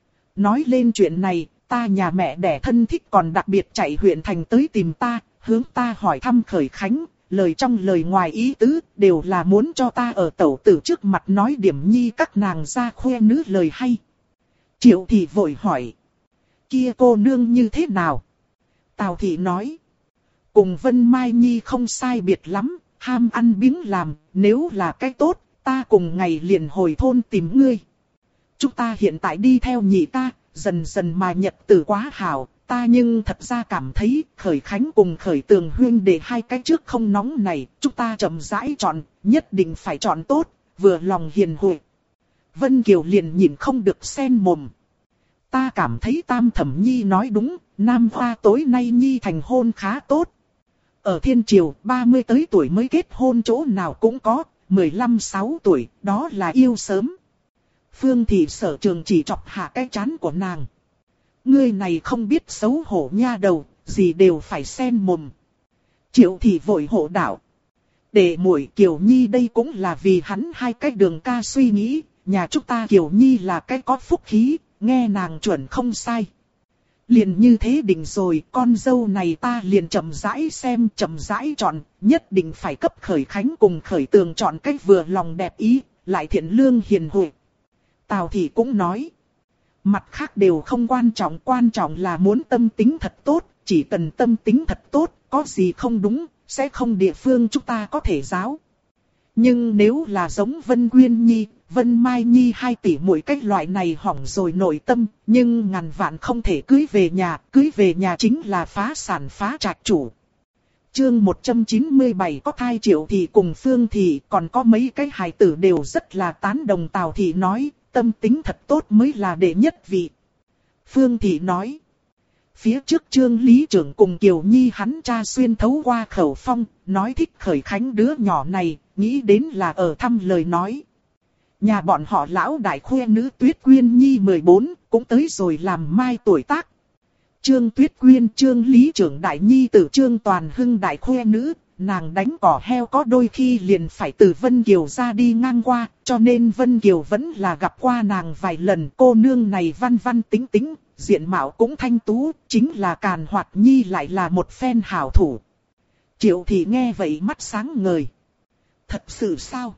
Nói lên chuyện này, ta nhà mẹ đẻ thân thích còn đặc biệt chạy huyện thành tới tìm ta, hướng ta hỏi thăm khởi khánh. Lời trong lời ngoài ý tứ đều là muốn cho ta ở tẩu tử trước mặt nói điểm nhi các nàng ra khoe nữ lời hay. Triệu Thị vội hỏi. Kia cô nương như thế nào? Tào Thị nói. Cùng Vân Mai Nhi không sai biệt lắm, ham ăn biếng làm, nếu là cái tốt, ta cùng ngày liền hồi thôn tìm ngươi. Chúng ta hiện tại đi theo nhị ca, dần dần mà nhật tử quá hảo. Ta nhưng thật ra cảm thấy khởi khánh cùng khởi tường huyên để hai cái trước không nóng này, chúng ta chậm rãi chọn, nhất định phải chọn tốt, vừa lòng hiền huệ. Vân Kiều liền nhìn không được xen mồm. Ta cảm thấy Tam Thẩm Nhi nói đúng, Nam Hoa tối nay Nhi thành hôn khá tốt. Ở Thiên Triều, 30 tới tuổi mới kết hôn chỗ nào cũng có, 15-6 tuổi, đó là yêu sớm. Phương Thị Sở Trường chỉ chọc hạ cái trán của nàng. Ngươi này không biết xấu hổ nha đầu, gì đều phải xen mồm. Triệu Thị vội hộ đạo. Để muội Kiều Nhi đây cũng là vì hắn hai cái đường ca suy nghĩ, nhà chúng ta Kiều Nhi là cái có phúc khí, nghe nàng chuẩn không sai. Liền như thế định rồi, con dâu này ta liền chậm rãi xem, chậm rãi chọn, nhất định phải cấp khởi khánh cùng khởi tường chọn cách vừa lòng đẹp ý, lại thiện lương hiền huệ. Tào Thị cũng nói. Mặt khác đều không quan trọng là muốn tâm tính thật tốt, chỉ cần tâm tính thật tốt, có gì không đúng, sẽ không địa phương chúng ta có thể giáo. Nhưng nếu là giống Vân Quyên Nhi, Vân Mai Nhi hai tỷ muội cách loại này hỏng rồi nội tâm, nhưng ngàn vạn không thể cưới về nhà chính là phá sản phá trạch chủ. Chương 197 có thai Triệu Thị cùng Phương Thị, còn có mấy cái hài tử đều rất là tán đồng. Tào Thị nói. Tâm tính thật tốt mới là đệ nhất vị. Phương Thị nói. Phía trước Trương Lý Trưởng cùng Kiều Nhi hắn cha xuyên thấu qua khẩu phong, nói thích khởi khánh đứa nhỏ này, nghĩ đến là ở thăm lời nói. Nhà bọn họ lão đại khuê nữ Tuyết Quyên Nhi 14, cũng tới rồi làm mai tuổi tác. Trương Tuyết Quyên Trương Lý Trưởng đại nhi tử Trương Toàn Hưng đại khuê nữ. Nàng đánh cỏ heo có đôi khi liền phải từ Vân Kiều ra đi ngang qua, cho nên Vân Kiều vẫn là gặp qua nàng vài lần. Cô nương này văn văn tính tính, diện mạo cũng thanh tú, chính là Càn Hoạt Nhi lại là một phen hảo thủ. Triệu Thị nghe vậy mắt sáng ngời. Thật sự sao?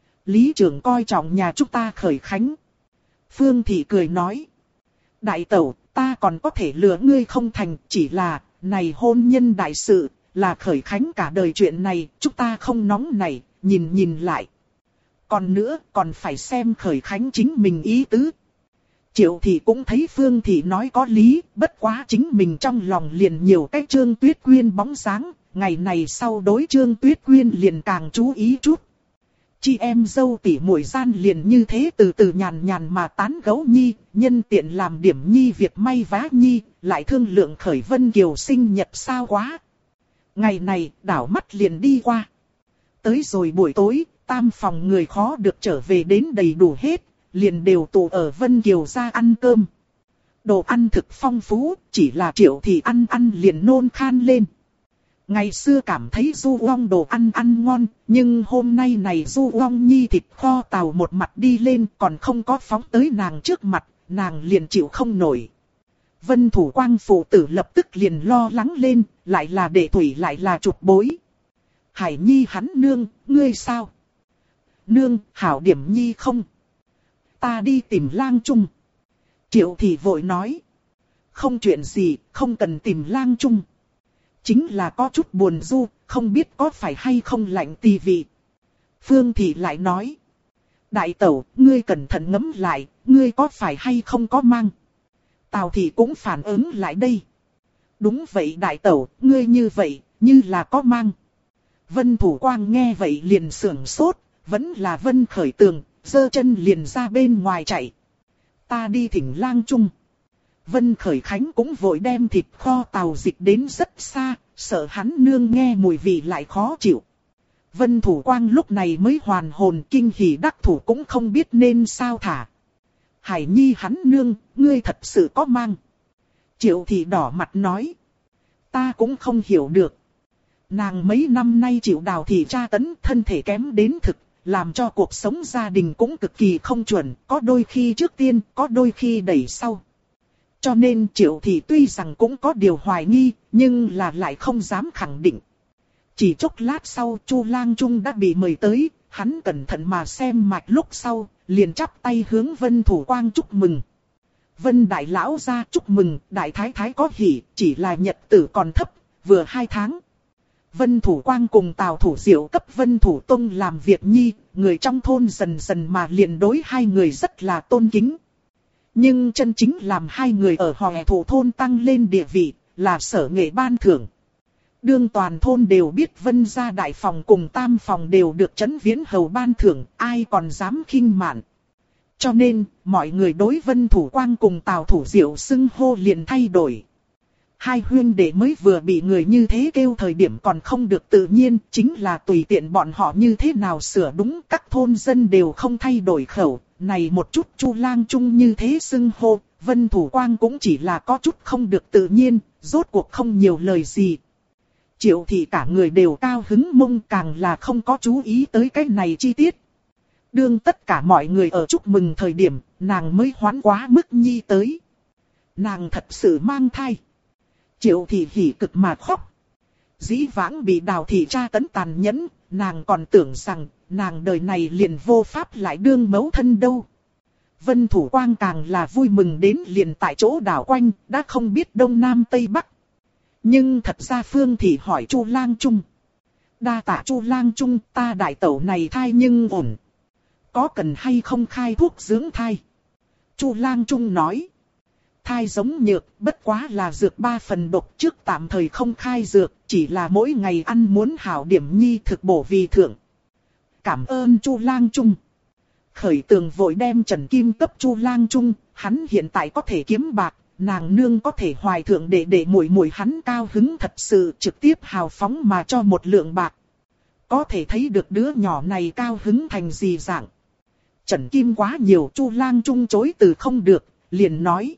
Lý Trưởng coi trọng nhà chúng ta khởi khánh. Phương Thị cười nói. Đại tẩu, ta còn có thể lừa ngươi không thành, chỉ là, này hôn nhân đại sự. Là khởi khánh cả đời chuyện này, chúng ta không nóng này, nhìn lại. Còn nữa, còn phải xem khởi khánh chính mình ý tứ. Triệu Thị cũng thấy Phương Thị nói có lý, bất quá chính mình trong lòng liền nhiều cái Trương Tuyết Quyên bóng dáng, ngày này sau đối Trương Tuyết Quyên liền càng chú ý chút. Chị em dâu tỉ muội gian liền như thế từ từ nhàn mà tán gẫu nhi, nhân tiện làm điểm nhi việc may vá nhi, lại thương lượng khởi Vân Kiều sinh nhật sao quá. Ngày này, đảo mắt liền đi qua. Tới rồi buổi tối, tam phòng người khó được trở về đến đầy đủ hết, liền đều tụ ở Vân Kiều gia ăn cơm. Đồ ăn thực phong phú, chỉ là Triệu Thị ăn liền nôn khan lên. Ngày xưa cảm thấy du ong đồ ăn ngon, nhưng hôm nay này du ong nhi thịt kho tàu một mặt đi lên còn không có phóng tới nàng trước mặt, nàng liền chịu không nổi. Vân Thủ Quang phụ tử lập tức liền lo lắng lên, lại là đệ thủy lại là chụp bối. Hải Nhi hắn nương, ngươi sao? Nương, hảo điểm nhi không? Ta đi tìm Lang Trung. Triệu Thị vội nói. Không chuyện gì, không cần tìm Lang Trung. Chính là có chút buồn du, không biết có phải hay không lạnh tì vị. Phương Thị lại nói. Đại tẩu, ngươi cẩn thận ngẫm lại, ngươi có phải hay không có mang? Tào Thị cũng phản ứng lại đây. Đúng vậy đại tẩu, ngươi như vậy, như là có mang. Vân Thủ Quang nghe vậy liền sưởng sốt, vẫn là Vân Khởi Tường, giơ chân liền ra bên ngoài chạy. Ta đi thỉnh Lang Trung. Vân Khởi Khánh cũng vội đem thịt kho tàu dịch đến rất xa, sợ hắn nương nghe mùi vị lại khó chịu. Vân Thủ Quang lúc này mới hoàn hồn, kinh hỉ đắc thủ cũng không biết nên sao thả. Hải Nhi hắn nương, ngươi thật sự có mang. Triệu Thị đỏ mặt nói. Ta cũng không hiểu được. Nàng mấy năm nay chịu Đào Thị tra tấn, thân thể kém đến thực, làm cho cuộc sống gia đình cũng cực kỳ không chuẩn, có đôi khi trước tiên, có đôi khi đẩy sau. Cho nên Triệu Thị tuy rằng cũng có điều hoài nghi, nhưng là lại không dám khẳng định. Chỉ chốc lát sau Chu Lang Trung đã bị mời tới, hắn cẩn thận mà xem mạch lúc sau, liền chắp tay hướng Vân Thủ Quang chúc mừng. Vân Đại Lão ra chúc mừng, Đại Thái Thái có hỉ, chỉ là nhật tử còn thấp, vừa 2 tháng. Vân Thủ Quang cùng Tào Thủ Diệu cấp Vân Thủ Tông làm việc nhi, người trong thôn dần dần mà liền đối hai người rất là tôn kính. Nhưng chân chính làm hai người ở Hòe Thủ thôn tăng lên địa vị, là Sở Nghệ ban thưởng. Đương toàn thôn đều biết Vân gia đại phòng cùng tam phòng đều được Trấn Viễn Hầu ban thưởng, ai còn dám khinh mạn. Cho nên, mọi người đối Vân Thủ Quang cùng Tào Thủ Diệu xưng hô liền thay đổi. Hai huynh đệ mới vừa bị người như thế kêu thời điểm còn không được tự nhiên, chính là tùy tiện bọn họ như thế nào sửa đúng, các thôn dân đều không thay đổi khẩu. Này một chút Chu Lang Trung như thế xưng hô, Vân Thủ Quang cũng chỉ là có chút không được tự nhiên, rốt cuộc không nhiều lời gì. Triệu Thị cả người đều cao hứng mông, càng là không có chú ý tới cái này chi tiết. Đương tất cả mọi người ở chúc mừng thời điểm, nàng mới hoán quá mức nhi tới. Nàng thật sự mang thai. Triệu Thị hỉ cực mà khóc. Dĩ vãng bị Đào Thị tra tấn tàn nhẫn, nàng còn tưởng rằng nàng đời này liền vô pháp lại đương mẫu thân đâu. Vân Thủ Quang càng là vui mừng đến liền tại chỗ đảo quanh, đã không biết đông nam tây bắc. Nhưng thật ra Phương Thị hỏi Chu Lang Trung. Đa tạ Chu Lang Trung, ta đại tẩu này thai nhưng ổn. Có cần hay không khai thuốc dưỡng thai? Chu Lang Trung nói. Thai giống nhược, bất quá là dược 3 phần độc, trước tạm thời không khai dược, chỉ là mỗi ngày ăn muốn hảo điểm nhi thực bổ vì thượng. Cảm ơn Chu Lang Trung. Khởi Tường vội đem Trần Kim cấp Chu Lang Trung, hắn hiện tại có thể kiếm bạc, nàng nương có thể hoài thượng để muội muội hắn cao hứng thật sự, trực tiếp hào phóng mà cho một lượng bạc. Có thể thấy được đứa nhỏ này cao hứng thành gì dạng. Trần Kim quá nhiều, Chu Lang Trung chối từ không được, liền nói.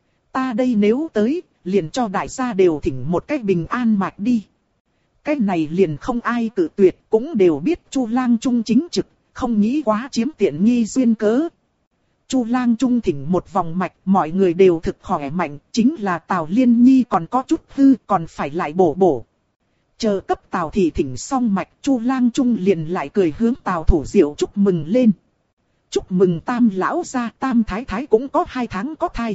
Ta đây nếu tới, liền cho đại gia đều thỉnh một cách bình an mạch đi. Cái này liền không ai tự tuyệt, cũng đều biết Chu Lang Trung chính trực, không nghĩ quá chiếm tiện nghi duyên cớ. Chu Lang Trung thỉnh một vòng mạch, mọi người đều thực khỏe mạnh, chính là Tào Liên Nhi còn có chút hư, còn phải lại bổ. Chờ cấp Tào Thị thỉnh xong mạch, Chu Lang Trung liền lại cười hướng Tào Thủ Diệu chúc mừng lên. Chúc mừng Tam lão gia, Tam thái thái cũng có 2 tháng có thai.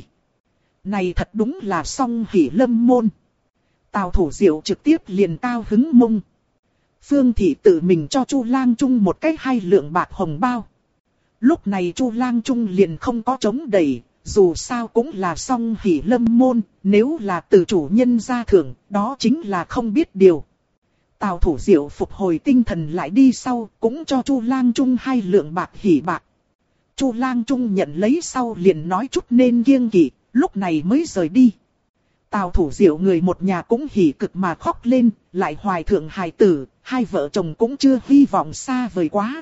Này thật đúng là song hỷ lâm môn. Tào Thủ Diệu trực tiếp liền cao hứng mông. Phương Thị tự mình cho Chu Lang Trung một cái 2 lượng bạc hồng bao. Lúc này Chu Lang Trung liền không có chống đẩy, dù sao cũng là song hỷ lâm môn, nếu là từ chủ nhân ra thưởng, đó chính là không biết điều. Tào Thủ Diệu phục hồi tinh thần lại đi sau, cũng cho Chu Lang Trung 2 lượng bạc hỷ bạc. Chu Lang Trung nhận lấy sau liền nói chút nên kiêng kỵ, lúc này mới rời đi. Tào Thủ Diệu người một nhà cũng hỉ cực mà khóc lên, lại hoài thượng hài tử, hai vợ chồng cũng chưa hy vọng xa vời quá.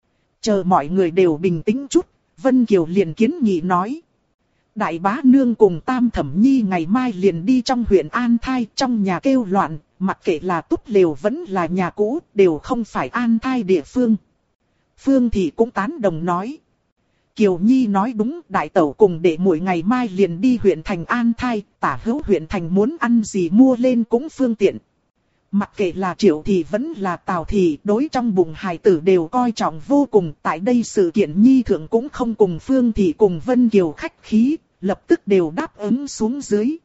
Chờ mọi người đều bình tĩnh chút, Vân Kiều liền kiến nghị nói. Đại bá nương cùng Tam Thẩm Nhi ngày mai liền đi trong huyện An Thai, trong nhà kêu loạn, mặc kệ là túp lều vẫn là nhà cũ, đều không phải An Thai địa phương. Phương Thị cũng tán đồng nói. Kiều Nhi nói đúng, đại tẩu cùng đệ muội ngày mai liền đi huyện thành An Thai, tả hữu huyện thành muốn ăn gì mua lên cũng phương tiện. Mặc kệ là Triệu Thị vẫn là Tào Thị, đối trong bụng hài tử đều coi trọng vô cùng. Tại đây sự kiện Nhi thượng cũng không cùng Phương Thị cùng Vân Kiều khách khí, lập tức đều đáp ứng xuống dưới.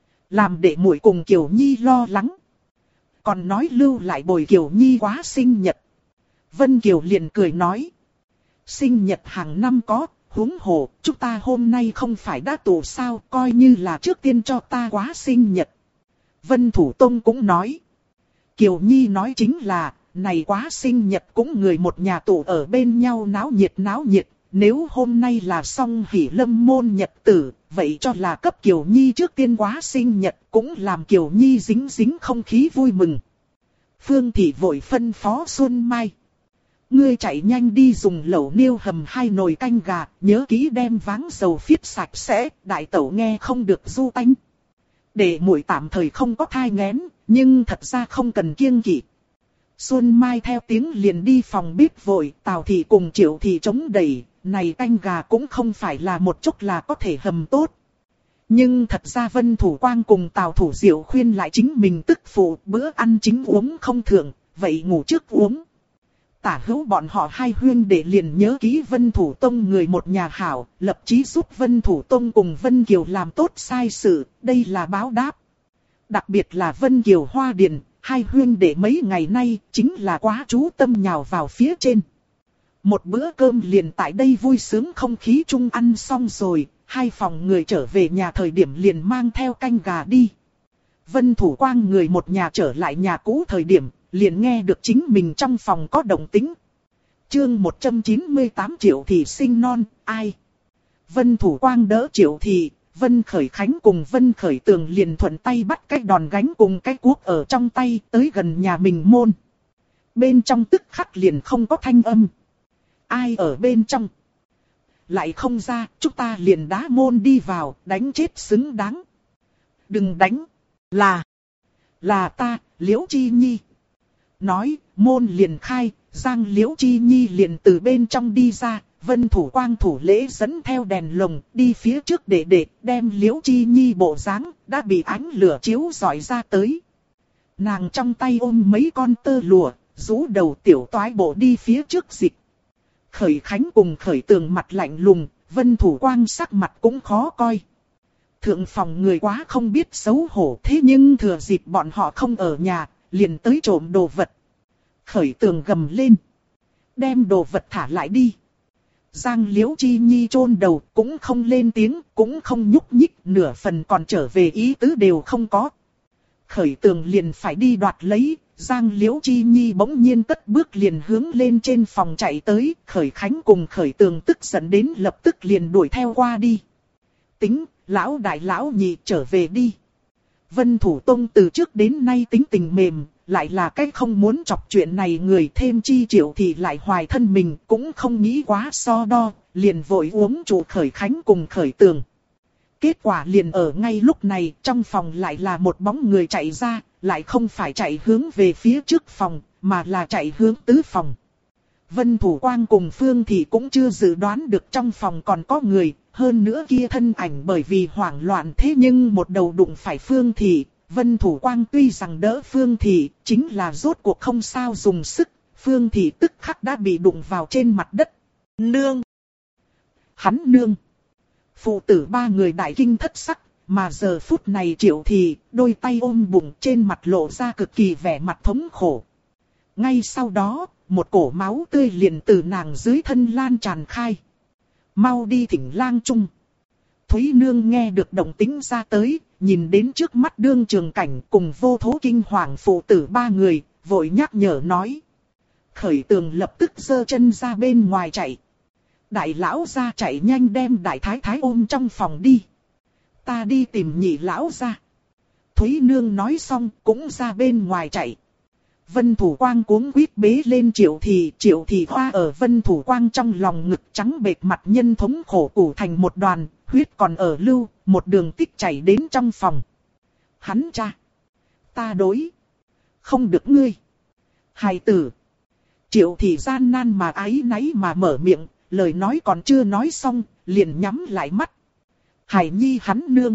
Làm đệ muội cùng Kiều Nhi lo lắng. Còn nói lưu lại bồi Kiều Nhi quá sinh nhật. Vân Kiều liền cười nói. Sinh nhật hàng năm có, huống hồ, chúng ta hôm nay không phải đã tụ sao, coi như là trước tiên cho ta quá sinh nhật. Vân Thủ Tông cũng nói. Kiều Nhi nói chính là, này quá sinh nhật cũng người một nhà tụ ở bên nhau náo nhiệt. Nếu hôm nay là song hỷ lâm môn nhật tử, vậy cho là cấp Kiều Nhi trước tiên quá sinh nhật cũng làm Kiều Nhi dính không khí vui mừng. Phương Thị vội phân phó Xuân Mai. Ngươi chạy nhanh đi dùng lẩu niêu hầm 2 nồi canh gà, nhớ kỹ đem váng dầu phiết sạch sẽ, đại tẩu nghe không được du tanh. Để muội tạm thời không có thai nghén, nhưng thật ra không cần kiêng kỵ. Xuân Mai theo tiếng liền đi phòng bếp vội, Tào Thị cùng Triệu Thị chống đẩy, này canh gà cũng không phải là một chút là có thể hầm tốt. Nhưng thật ra Vân Thủ Quang cùng Tào Thủ Diệu khuyên lại chính mình tức phụ bữa ăn chính uống không thượng, vậy ngủ trước uống. Tả hữu bọn họ hai huyên để liền nhớ kỹ Vân Thủ Tông người một nhà hảo, lập chí giúp Vân Thủ Tông cùng Vân Kiều làm tốt sai sự, đây là báo đáp. Đặc biệt là Vân Kiều Hoa Điền, hai huyên để mấy ngày nay chính là quá chú tâm nhào vào phía trên. Một bữa cơm liền tại đây vui sướng không khí chung ăn xong rồi, hai phòng người trở về nhà thời điểm liền mang theo canh gà đi. Vân Thủ Quang người một nhà trở lại nhà cũ thời điểm, liền nghe được chính mình trong phòng có động tĩnh. Chương 198 Triệu Thị sinh non, ai? Vân Thủ Quang đỡ Triệu Thị, Vân Khởi Khánh cùng Vân Khởi Tường liền thuận tay bắt cái đòn gánh cùng cái cuốc ở trong tay tới gần nhà mình môn. Bên trong tức khắc liền không có thanh âm. Ai ở bên trong? Lại không ra, chúng ta liền đá môn đi vào, đánh chết xứng đáng. Đừng đánh, là ta, Liễu Chi Nhi. Nói, môn liền khai, Giang Liễu Chi Nhi liền từ bên trong đi ra, Vân Thủ Quang thủ lễ dẫn theo đèn lồng, đi phía trước để đem Liễu Chi Nhi bộ dáng đã bị ánh lửa chiếu rọi ra tới. Nàng trong tay ôm mấy con tơ lụa, rũ đầu tiểu toái bộ đi phía trước dịch. Khởi Khánh cùng Khởi Tường mặt lạnh lùng, Vân Thủ Quang sắc mặt cũng khó coi. Thượng phòng người quá không biết xấu hổ, thế nhưng thừa dịp bọn họ không ở nhà, liền tới trộm đồ vật. Khởi Tường gầm lên. Đem đồ vật thả lại đi. Giang Liễu Chi Nhi chôn đầu, cũng không lên tiếng, cũng không nhúc nhích, nửa phần còn trở về ý tứ đều không có. Khởi Tường liền phải đi đoạt lấy, Giang Liễu Chi Nhi bỗng nhiên cất bước liền hướng lên trên phòng chạy tới, Khởi Khánh cùng Khởi Tường tức giận đến lập tức liền đuổi theo qua đi. Tính, lão đại lão nhị trở về đi. Vân Thủ Tông từ trước đến nay tính tình mềm, lại là cái không muốn chọc chuyện này người, thêm chi Triệu thì lại hoài thân mình, cũng không nghĩ quá so đo, liền vội uống chủ Khởi Khánh cùng Khởi Tường. Kết quả liền ở ngay lúc này, trong phòng lại là một bóng người chạy ra, lại không phải chạy hướng về phía trước phòng, mà là chạy hướng tứ phòng. Vân Thủ Quang cùng Phương Thị cũng chưa dự đoán được trong phòng còn có người, hơn nữa kia thân ảnh bởi vì hoảng loạn thế nhưng một đầu đụng phải Phương Thị. Vân Thủ Quang tuy rằng đỡ Phương Thị, chính là rốt cuộc không sao dùng sức, Phương Thị tức khắc đã bị đụng vào trên mặt đất. Nương! Hắn nương! Phụ tử ba người đại kinh thất sắc, mà giờ phút này Triệu Thị, đôi tay ôm bụng trên mặt lộ ra cực kỳ vẻ mặt thống khổ. Ngay sau đó, một cổ máu tươi liền từ nàng dưới thân lan tràn khai. Mau đi thỉnh lang trung. Thúy Nương nghe được động tĩnh ra tới, nhìn đến trước mắt đương trường cảnh cùng vô thố kinh hoàng phụ tử ba người, vội nhắc nhở nói. Khởi Tường lập tức giơ chân ra bên ngoài chạy. Đại lão ra chạy nhanh đem đại thái thái ôm trong phòng đi. Ta đi tìm nhị lão ra. Thúy Nương nói xong cũng ra bên ngoài chạy. Vân Thủ Quang cuống quýt bế lên Triệu Thị hoa ở Vân Thủ Quang trong lòng ngực trắng bệch mặt nhân thống khổ củ thành một đoàn, huyết còn ở lưu, một đường tích chảy đến trong phòng. Hắn cha! Ta đối! Không được ngươi! Hài tử! Triệu Thị gian nan mà áy náy mà mở miệng, lời nói còn chưa nói xong, liền nhắm lại mắt. Hải Nhi hắn nương!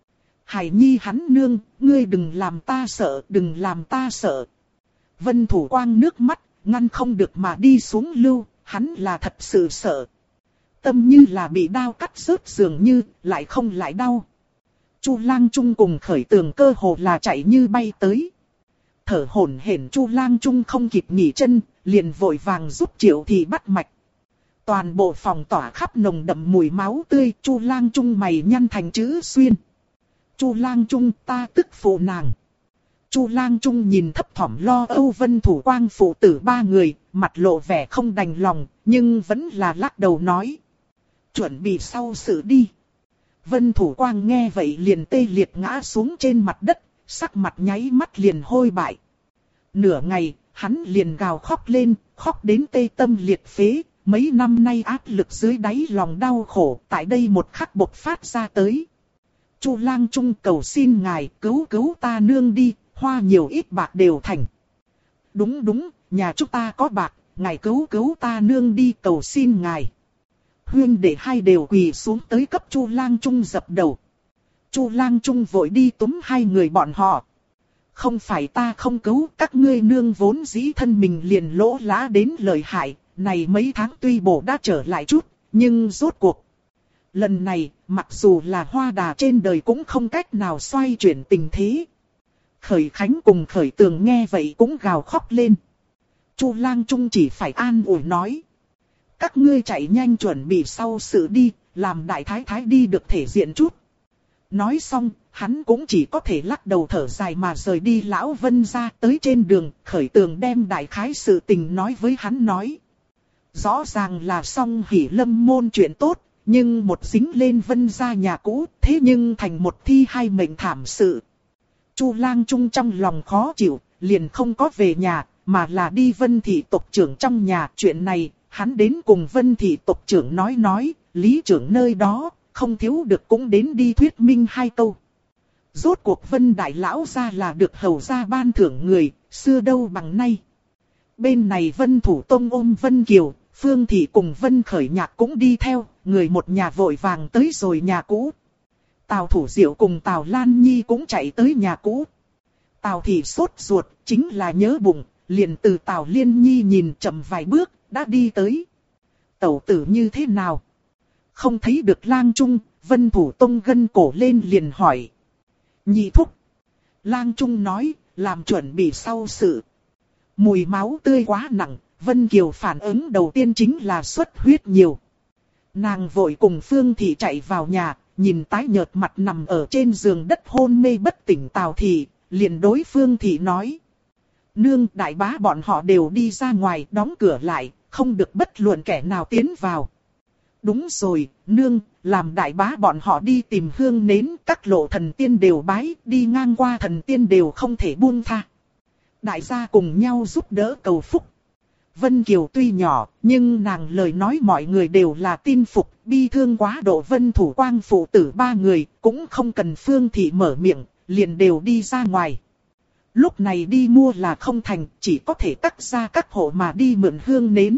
Hải Nhi hắn nương, ngươi đừng làm ta sợ, đừng làm ta sợ! Vân Thủ Quang nước mắt, ngăn không được mà đi xuống lưu, hắn là thật sự sợ. Tâm như là bị đao cắt rớt dường như, lại không lại đau. Chu Lang Trung cùng Khởi Tường cơ hồ là chạy như bay tới. Thở hổn hển Chu Lang Trung không kịp nghỉ chân, liền vội vàng giúp Triệu Thị bắt mạch. Toàn bộ phòng tỏa khắp nồng đậm mùi máu tươi, Chu Lang Trung mày nhăn thành chữ xuyên. Chu Lang Trung, ta tức phụ nàng. Chu Lang Trung nhìn thấp thỏm lo âu Vân Thủ Quang phụ tử ba người, mặt lộ vẻ không đành lòng, nhưng vẫn là lắc đầu nói. Chuẩn bị sau sự đi. Vân Thủ Quang nghe vậy liền tê liệt ngã xuống trên mặt đất, sắc mặt nháy mắt liền hôi bại. Nửa ngày, hắn liền gào khóc lên, khóc đến tê tâm liệt phế, mấy năm nay áp lực dưới đáy lòng đau khổ, tại đây một khắc bộc phát ra tới. Chu Lang Trung cầu xin ngài cứu ta nương đi, hoa nhiều ít bạc đều thành. Đúng, nhà chúng ta có bạc, ngài cứu ta nương đi cầu xin ngài. Huyên đệ hai đều quỳ xuống tới cấp Chu Lang Trung dập đầu. Chu Lang Trung vội đi túm hai người bọn họ. Không phải ta không cứu, các ngươi nương vốn dĩ thân mình liền lỗ lá đến lợi hại, này mấy tháng tuy bổ đã trở lại chút, nhưng rốt cuộc. Lần này, mặc dù là hoa đà trên đời cũng không cách nào xoay chuyển tình thế. Khởi Khánh cùng Khởi Tường nghe vậy cũng gào khóc lên. Chu Lang Trung chỉ phải an ủi nói. Các ngươi chạy nhanh chuẩn bị sau sự đi, làm đại thái thái đi được thể diện chút. Nói xong, hắn cũng chỉ có thể lắc đầu thở dài mà rời đi lão Vân ra tới trên đường. Khởi Tường đem đại khái sự tình nói với hắn nói. Rõ ràng là song hỷ lâm môn chuyện tốt, nhưng một dính lên Vân ra nhà cũ, thế nhưng thành một thi hai mệnh thảm sự. Chu Lang Trung trong lòng khó chịu, liền không có về nhà, mà là đi Vân thị tộc trưởng trong nhà. Chuyện này, hắn đến cùng Vân thị tộc trưởng nói, lý trưởng nơi đó, không thiếu được cũng đến đi thuyết minh hai câu. Rốt cuộc Vân đại lão gia là được hầu gia ban thưởng người, xưa đâu bằng nay. Bên này Vân Thủ Tông ôm Vân Kiều, Phương thị cùng Vân Khởi Nhạc cũng đi theo, người một nhà vội vàng tới rồi nhà cũ. Tào Thủ Diệu cùng Tào Lan Nhi cũng chạy tới nhà cũ. Tào thị sốt ruột, chính là nhớ bụng, liền từ Tào Liên Nhi nhìn chậm vài bước, đã đi tới. Tẩu tử như thế nào? Không thấy được Lang Trung, Vân Thủ Tông gân cổ lên liền hỏi. Nhị thúc. Lang Trung nói, làm chuẩn bị sau sự. Mùi máu tươi quá nặng, Vân Kiều phản ứng đầu tiên chính là xuất huyết nhiều. Nàng vội cùng Phương thị chạy vào nhà, nhìn tái nhợt mặt nằm ở trên giường đất hôn mê bất tỉnh Tào thị, liền đối Phương thị nói. Nương, đại bá bọn họ đều đi ra ngoài, đóng cửa lại, không được bất luận kẻ nào tiến vào. Đúng rồi, nương, làm đại bá bọn họ đi tìm hương nến, các lộ thần tiên đều bái, đi ngang qua thần tiên đều không thể buông tha. Đại gia cùng nhau giúp đỡ cầu phúc. Vân Kiều tuy nhỏ, nhưng nàng lời nói mọi người đều là tin phục, bi thương quá độ. Vân Thủ Quang phụ tử ba người, cũng không cần Phương thị mở miệng, liền đều đi ra ngoài. Lúc này đi mua là không thành, chỉ có thể cắt ra các hộ mà đi mượn hương nến.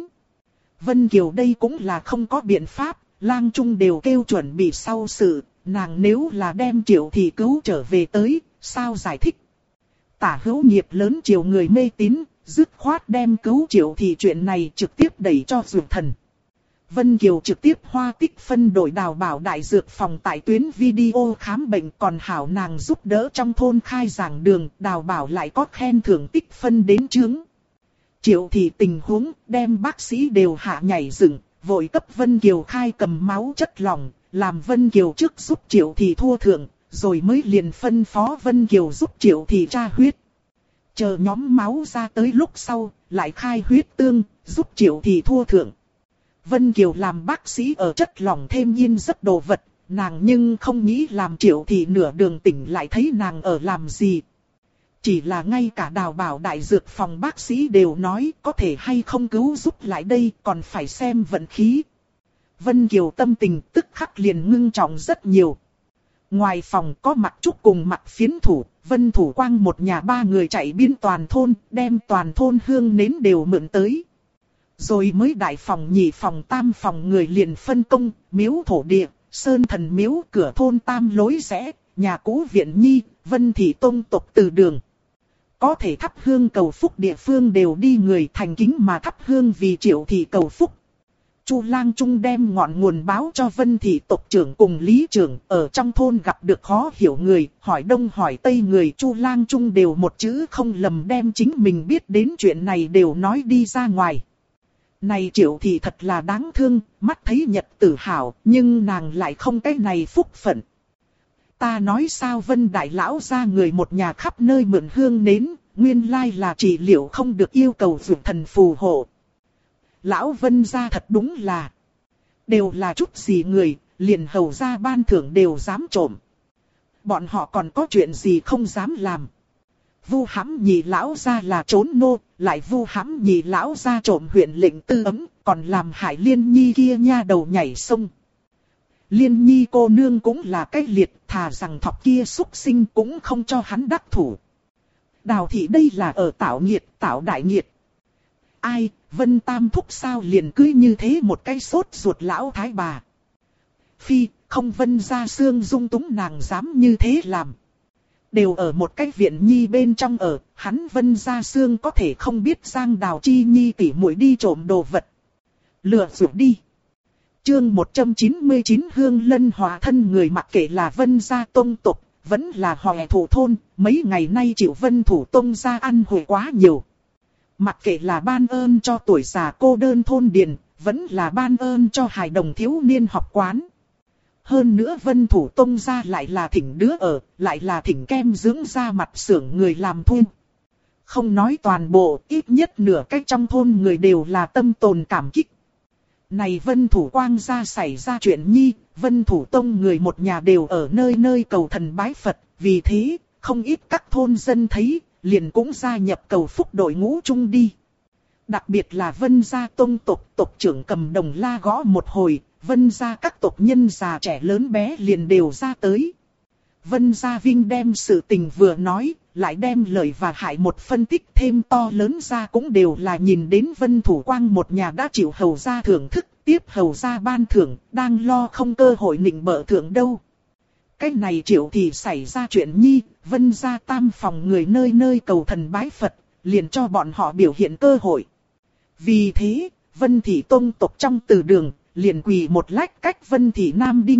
Vân Kiều đây cũng là không có biện pháp, Lang Trung đều kêu chuẩn bị sau sự, nàng nếu là đem Triệu Thị cứu trở về tới, sao giải thích? Tả hữu nghiệp lớn chiều người mê tín, dứt khoát đem cứu Triệu Thị chuyện này trực tiếp đẩy cho Dược Thần. Vân Kiều trực tiếp hoa tích phân đổi Đào Bảo đại dược phòng tại tuyến video khám bệnh, còn hảo nàng giúp đỡ trong thôn khai giảng đường, Đào Bảo lại có khen thưởng tích phân đến chướng. Triệu Thị tình huống đem bác sĩ đều hạ nhảy dựng, vội cấp Vân Kiều khai cầm máu chất lỏng, làm Vân Kiều trước giúp Triệu Thị thua thưởng, rồi mới liền phân phó Vân Kiều giúp Triệu Thị tra huyết. Chờ nhóm máu ra tới lúc sau, lại khai huyết tương, giúp Triệu Thị thua thưởng. Vân Kiều làm bác sĩ ở chất lỏng thêm yên rất đồ vật, nàng nhưng không nghĩ làm Triệu Thị nửa đường tỉnh lại thấy nàng ở làm gì. Chỉ là ngay cả Đào Bảo đại dược phòng bác sĩ đều nói có thể hay không cứu giúp lại đây, còn phải xem vận khí. Vân Kiều tâm tình tức khắc liền ngưng trọng rất nhiều. Ngoài phòng có Mặc Trúc cùng Mặc Phiến Thủ, Vân Thủ Quang một nhà ba người chạy biên toàn thôn, đem toàn thôn hương nến đều mượn tới. Rồi mới đại phòng nhị phòng tam phòng người liền phân công, miếu thổ địa, sơn thần miếu, cửa thôn tam lối rẽ, nhà cũ viện nhi, Vân Thị tông tộc từ đường. Có thể thắp hương cầu phúc địa phương đều đi người thành kính mà thắp hương vì Triệu Thị cầu phúc. Chu Lang Trung đem ngọn nguồn báo cho Vân Thị tộc trưởng cùng Lý trưởng, ở trong thôn gặp được khó hiểu người, hỏi đông hỏi tây người, Chu Lang Trung đều một chữ không lầm đem chính mình biết đến chuyện này đều nói đi ra ngoài. Này Triệu Thị thật là đáng thương, mắt thấy nhật tử hảo, nhưng nàng lại không cái này phúc phận. Ta nói sao Vân Đại Lão ra người một nhà khắp nơi mượn hương nến, nguyên lai là trị liệu không được yêu cầu dược thần phù hộ. Lão Vân gia thật đúng là, đều là chút gì người, liền hầu gia ban thưởng đều dám trộm. Bọn họ còn có chuyện gì không dám làm. Vu hãm nhị lão gia là trốn nô, lại vu hãm nhị lão gia trộm huyện lệnh tư ấm, còn làm hại Liên Nhi kia nha đầu nhảy sông. Liên Nhi cô nương cũng là cái liệt, thà rằng thọc kia xúc sinh cũng không cho hắn đắc thủ. Đào Thị đây là ở tạo nghiệt, tạo đại nghiệt. Ai, Vân Tam thúc sao liền cưới như thế một cái sốt ruột lão thái bà. Phi, không Vân gia xương dung túng nàng dám như thế làm. Đều ở một cái viện nhi bên trong ở, hắn Vân gia xương có thể không biết Giang Đào Chi Nhi tỉ muội đi trộm đồ vật. Lừa dụi đi. Chương 199 Hương Lân hòa thân người mặc kệ là Vân gia tông tộc, vẫn là Hoè Thủ thôn, mấy ngày nay chịu Vân Thủ tông gia ăn hồi quá nhiều. Mặc kệ là ban ơn cho tuổi già cô đơn thôn điền, vẫn là ban ơn cho hài đồng thiếu niên học quán. Hơn nữa Vân Thủ tông gia lại là thỉnh đứa ở, lại là thỉnh kem dưỡng da mặt xưởng người làm thuê. Không nói toàn bộ, ít nhất nửa cách trong thôn người đều là tâm tồn cảm kích. Này Vân Thủ Quang gia xảy ra chuyện nhi, Vân Thủ tông người một nhà đều ở nơi nơi cầu thần bái Phật, vì thế, không ít các thôn dân thấy, liền cũng gia nhập cầu phúc đội ngũ chung đi. Đặc biệt là Vân gia tông tộc trưởng cầm đồng la gõ một hồi, Vân gia các tộc nhân già trẻ lớn bé liền đều ra tới. Vân gia Vinh đem sự tình vừa nói, lại đem lời và hại một phân tích thêm to lớn ra cũng đều là nhìn đến Vân Thủ Quang một nhà đã chịu hầu gia thưởng thức, tiếp hầu gia ban thưởng, đang lo không cơ hội nịnh bợ thưởng đâu. Cái này Triệu thì xảy ra chuyện nhi, Vân gia tam phòng người nơi nơi cầu thần bái Phật, liền cho bọn họ biểu hiện cơ hội. Vì thế, Vân Thị tông tộc trong từ đường, liền quỳ một lách cách Vân Thị Nam Đinh.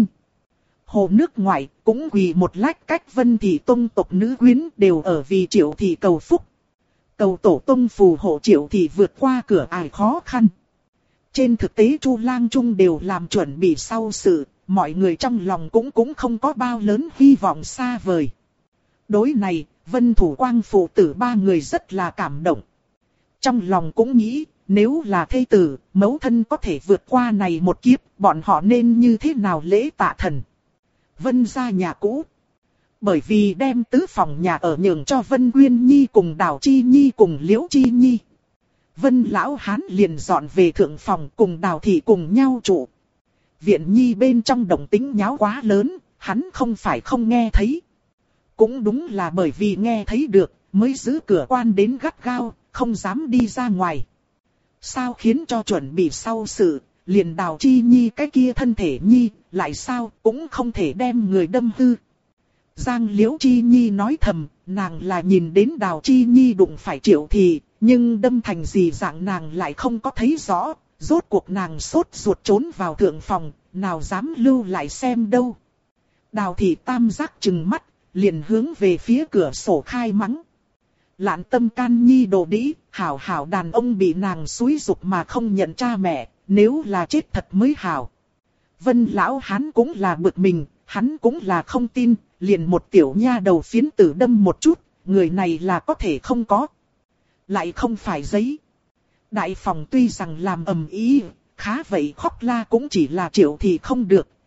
Hồ nước ngoại cũng quỳ một lách cách Vân Thị tông tộc nữ quyến đều ở vì Triệu Thị cầu phúc. Cầu tổ tông phù hộ Triệu Thị vượt qua cửa ải khó khăn. Trên thực tế Chu Lang Trung đều làm chuẩn bị sau sự, mọi người trong lòng cũng không có bao lớn hy vọng xa vời. Đối này, Vân Thủ Quang phụ tử ba người rất là cảm động. Trong lòng cũng nghĩ, nếu là thê tử, mẫu thân có thể vượt qua này một kiếp, bọn họ nên như thế nào lễ tạ thần. Vân gia nhà cũ. Bởi vì đem tứ phòng nhà ở nhường cho Vân Quyên Nhi cùng Đào Chi Nhi cùng Liễu Chi Nhi. Vân Lão Hán liền dọn về thượng phòng cùng Đào Thị cùng nhau trụ. Viện Nhi bên trong động tĩnh nháo quá lớn, hắn không phải không nghe thấy. Cũng đúng là bởi vì nghe thấy được, mới giữ cửa quan đến gắt gao, không dám đi ra ngoài. Sao khiến cho chuẩn bị sau sự, liền Đào Chi Nhi cái kia thân thể Nhi, lại sao cũng không thể đem người đâm hư. Giang Liễu Chi Nhi nói thầm, nàng là nhìn đến Đào Chi Nhi đụng phải Triệu Thị, nhưng đâm thành gì dạng nàng lại không có thấy rõ. Rốt cuộc nàng sốt ruột trốn vào thượng phòng, nào dám lưu lại xem đâu. Đào Thị tam giác trừng mắt, liền hướng về phía cửa sổ khai mắng. Lạn tâm can nhi đồ đĩ, hảo hảo đàn ông bị nàng xúi giục mà không nhận cha mẹ, nếu là chết thật mới hảo. Vân Lão Hán cũng là bực mình, hắn cũng là không tin, liền một tiểu nha đầu phiến tử đâm một chút, người này là có thể không có. Lại không phải giấy. Đại phòng tuy rằng làm ầm ĩ, khá vậy khóc la cũng chỉ là Triệu Thị không được,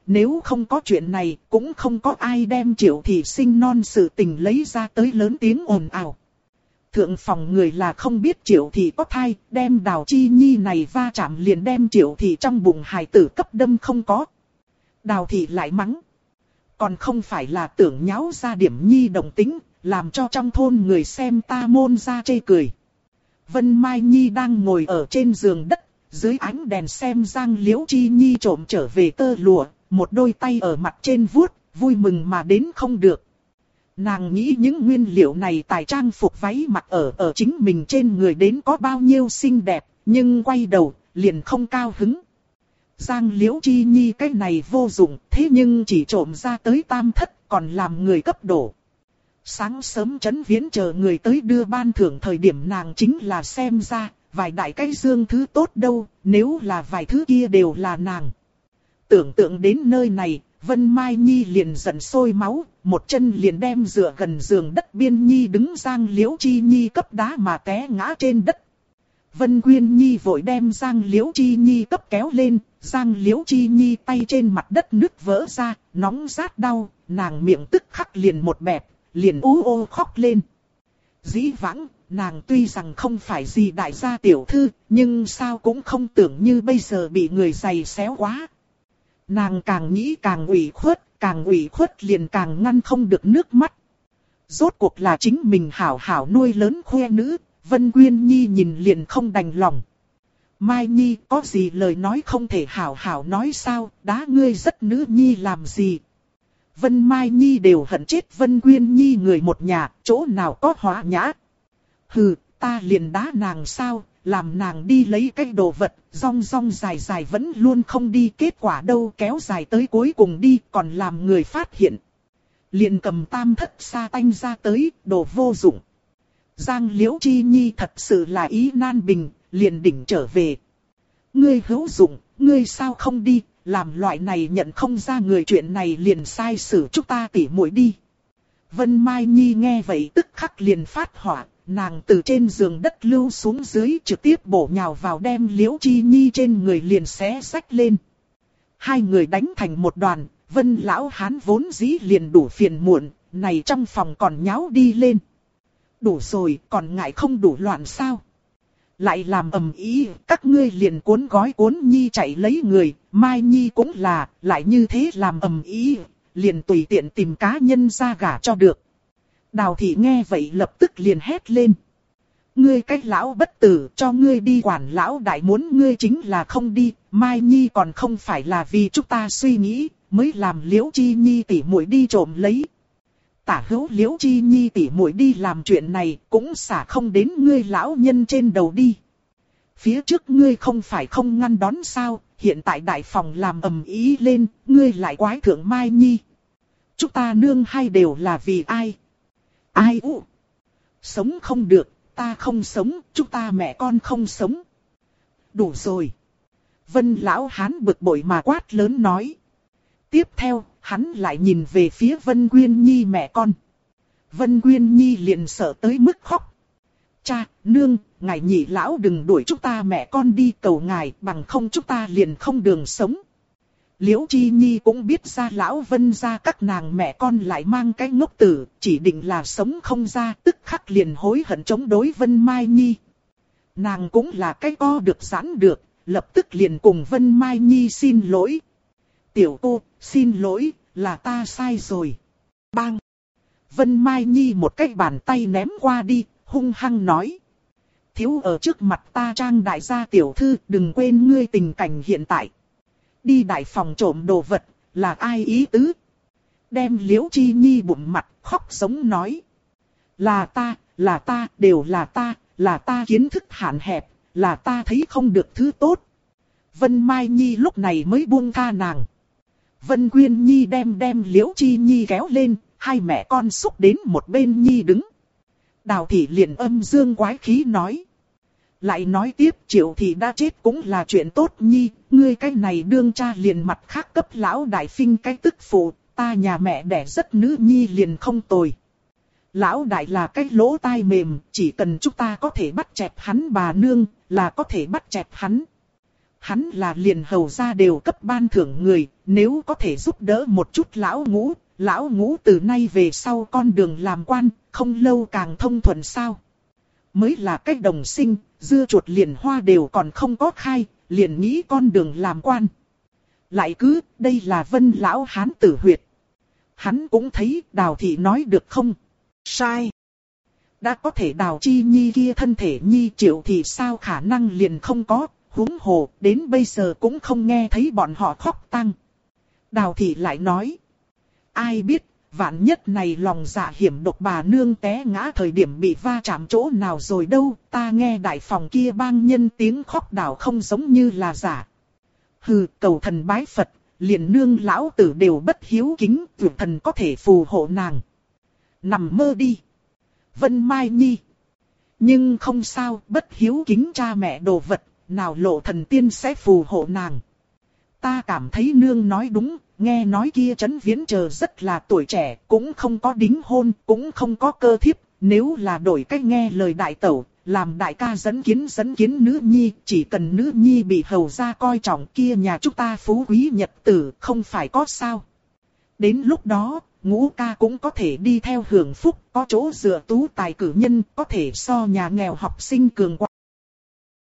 nếu không có chuyện này, cũng không có ai đem Triệu thị sinh non sự tình lấy ra tới lớn tiếng ồn ào. Thượng phòng người là không biết Triệu thị có thai, đem Đào Chi Nhi này va chạm liền đem Triệu thị trong bụng hài tử cấp đâm không có. Đào thị lại mắng. Còn không phải là tưởng nháo ra điểm nhi đồng tính, làm cho trong thôn người xem ta môn ra chê cười. Vân Mai Nhi đang ngồi ở trên giường đất, dưới ánh đèn xem Giang Liễu Chi Nhi trộm trở về tơ lụa, một đôi tay ở mặt trên vuốt, vui mừng mà đến không được. Nàng nghĩ những nguyên liệu này tài trang phục váy mặc ở chính mình trên người đến có bao nhiêu xinh đẹp, nhưng quay đầu, liền không cao hứng. Giang Liễu Chi Nhi cái này vô dụng, thế nhưng chỉ trộm ra tới tam thất, còn làm người cấp đổ. Sáng sớm Trấn Viễn chờ người tới đưa ban thưởng thời điểm nàng chính là xem ra, vài đại cái dương thứ tốt đâu, nếu là vài thứ kia đều là nàng. Tưởng tượng đến nơi này, Vân Mai Nhi liền giận sôi máu, một chân liền đem dựa gần giường đất biên Nhi đứng Giang Liễu Chi Nhi cấp đá mà té ngã trên đất. Vân Quyên Nhi vội đem Giang Liễu Chi Nhi cấp kéo lên, Giang Liễu Chi Nhi tay trên mặt đất nứt vỡ ra, nóng rát đau, nàng miệng tức khắc liền một bẹp, liền ú ô khóc lên. Dĩ vãng, nàng tuy rằng không phải gì đại gia tiểu thư, nhưng sao cũng không tưởng như bây giờ bị người giày xéo quá. Nàng càng nghĩ càng ủy khuất liền càng ngăn không được nước mắt. Rốt cuộc là chính mình hảo hảo nuôi lớn khoe nữ, Vân Quyên Nhi nhìn liền không đành lòng. Mai Nhi có gì lời nói không thể hảo hảo nói sao, đá ngươi rất nữ nhi làm gì. Vân Mai Nhi đều hận chết Vân Quyên Nhi người một nhà, chỗ nào có hóa nhã. Hừ, ta liền đá nàng sao, làm nàng đi lấy cái đồ vật, rong rong dài dài vẫn luôn không đi, kết quả đâu kéo dài tới cuối cùng đi, còn làm người phát hiện. Liền cầm tam thất sa tanh ra tới, đồ vô dụng. Giang Liễu Chi Nhi thật sự là ý nan bình, liền đỉnh trở về. Ngươi hữu dụng, ngươi sao không đi, làm loại này nhận không ra người chuyện này liền sai xử chúng ta tỉ muội đi. Vân Mai Nhi nghe vậy tức khắc liền phát hỏa, nàng từ trên giường đất lưu xuống dưới trực tiếp bổ nhào vào đem Liễu Chi Nhi trên người liền xé rách lên. Hai người đánh thành một đoàn, Vân lão hán vốn dĩ liền đủ phiền muộn, này trong phòng còn nháo đi lên. Đủ rồi, còn ngại không đủ loạn sao? Lại làm ầm ĩ, các ngươi liền cuốn gói cuốn Nhi chạy lấy người, Mai Nhi cũng là, lại như thế làm ầm ĩ, liền tùy tiện tìm cá nhân ra gả cho được. Đào thị nghe vậy lập tức liền hét lên. Ngươi cái lão bất tử, cho ngươi đi quản lão đại muốn ngươi chính là không đi, Mai Nhi còn không phải là vì chúng ta suy nghĩ, mới làm Liễu Chi Nhi tỉ muội đi trộm lấy. Tả hữu Liễu Chi Nhi tỉ muội đi làm chuyện này cũng xả không đến ngươi lão nhân trên đầu đi. Phía trước ngươi không phải không ngăn đón sao, hiện tại đại phòng làm ầm ĩ lên, ngươi lại quái thượng Mai Nhi. Chúng ta nương hai đều là vì ai? Ai u? Sống không được, ta không sống, chúng ta mẹ con không sống. Đủ rồi. Vân lão hán bực bội mà quát lớn nói. Tiếp theo, hắn lại nhìn về phía Vân Quyên Nhi mẹ con. Vân Quyên Nhi liền sợ tới mức khóc. Cha, nương, ngài nhị lão đừng đuổi chúng ta mẹ con đi, cầu ngài, bằng không chúng ta liền không đường sống. Liễu Chi Nhi cũng biết ra lão Vân ra các nàng mẹ con lại mang cái ngốc tử, chỉ định là sống không ra, tức khắc liền hối hận chống đối Vân Mai Nhi. Nàng cũng là cái co được giãn được, lập tức liền cùng Vân Mai Nhi xin lỗi. Tiểu cô, xin lỗi, là ta sai rồi. Bang! Vân Mai Nhi một cái bàn tay ném qua đi, hung hăng nói. Thiếu ở trước mặt ta trang đại gia tiểu thư, đừng quên ngươi tình cảnh hiện tại. Đi đại phòng trộm đồ vật, là ai ý tứ? Đem Liễu Chi Nhi bụng mặt, khóc sống nói. Là ta, đều là ta kiến thức hạn hẹp, là ta thấy không được thứ tốt. Vân Mai Nhi lúc này mới buông tha nàng. Vân Quyên Nhi đem Liễu Chi Nhi kéo lên, hai mẹ con xúc đến một bên Nhi đứng. Đào thị liền âm dương quái khí nói. Lại nói tiếp Triệu thị đã chết cũng là chuyện tốt Nhi, ngươi cái này đương cha liền mặt khác cấp lão đại phinh cái tức phụ, ta nhà mẹ đẻ rất nữ Nhi liền không tồi. Lão đại là cái lỗ tai mềm, chỉ cần chúng ta có thể bắt chẹt hắn bà nương, là có thể bắt chẹt hắn. hắn là liền hầu gia đều cấp ban thưởng người, nếu có thể giúp đỡ một chút lão ngũ từ nay về sau con đường làm quan, không lâu càng thông thuận sao. Mới là cách đồng sinh, dưa chuột liền hoa đều còn không có khai, liền nghĩ con đường làm quan. Lại cứ, đây là Vân lão hán tử huyệt. Hắn cũng thấy Đào thị nói được không? Sai. Đã có thể Đào Chi Nhi kia thân thể Nhi Triệu thì sao khả năng liền không có, huống hồ, đến bây giờ cũng không nghe thấy bọn họ khóc tang. Đào thị lại nói. Ai biết, vạn nhất này lòng dạ hiểm độc bà nương té ngã thời điểm bị va chạm chỗ nào rồi đâu, ta nghe đại phòng kia bang nhân tiếng khóc đảo không giống như là giả. Hừ, cầu thần bái Phật, liền nương lão tử đều bất hiếu kính, vượt thần có thể phù hộ nàng. Nằm mơ đi. Vân Mai Nhi. Nhưng không sao, bất hiếu kính cha mẹ đồ vật, nào lộ thần tiên sẽ phù hộ nàng. Ta cảm thấy nương nói đúng, nghe nói kia Trấn Viễn chờ rất là tuổi trẻ, cũng không có đính hôn, cũng không có cơ thiếp, nếu là đổi cách nghe lời đại tẩu, làm đại ca dẫn kiến nữ nhi, chỉ cần nữ nhi bị hầu gia coi trọng kia nhà chúng ta phú quý nhật tử, không phải có sao. Đến lúc đó, Ngũ ca cũng có thể đi theo hưởng phúc, có chỗ dựa tú tài cử nhân, có thể so nhà nghèo học sinh cường quá.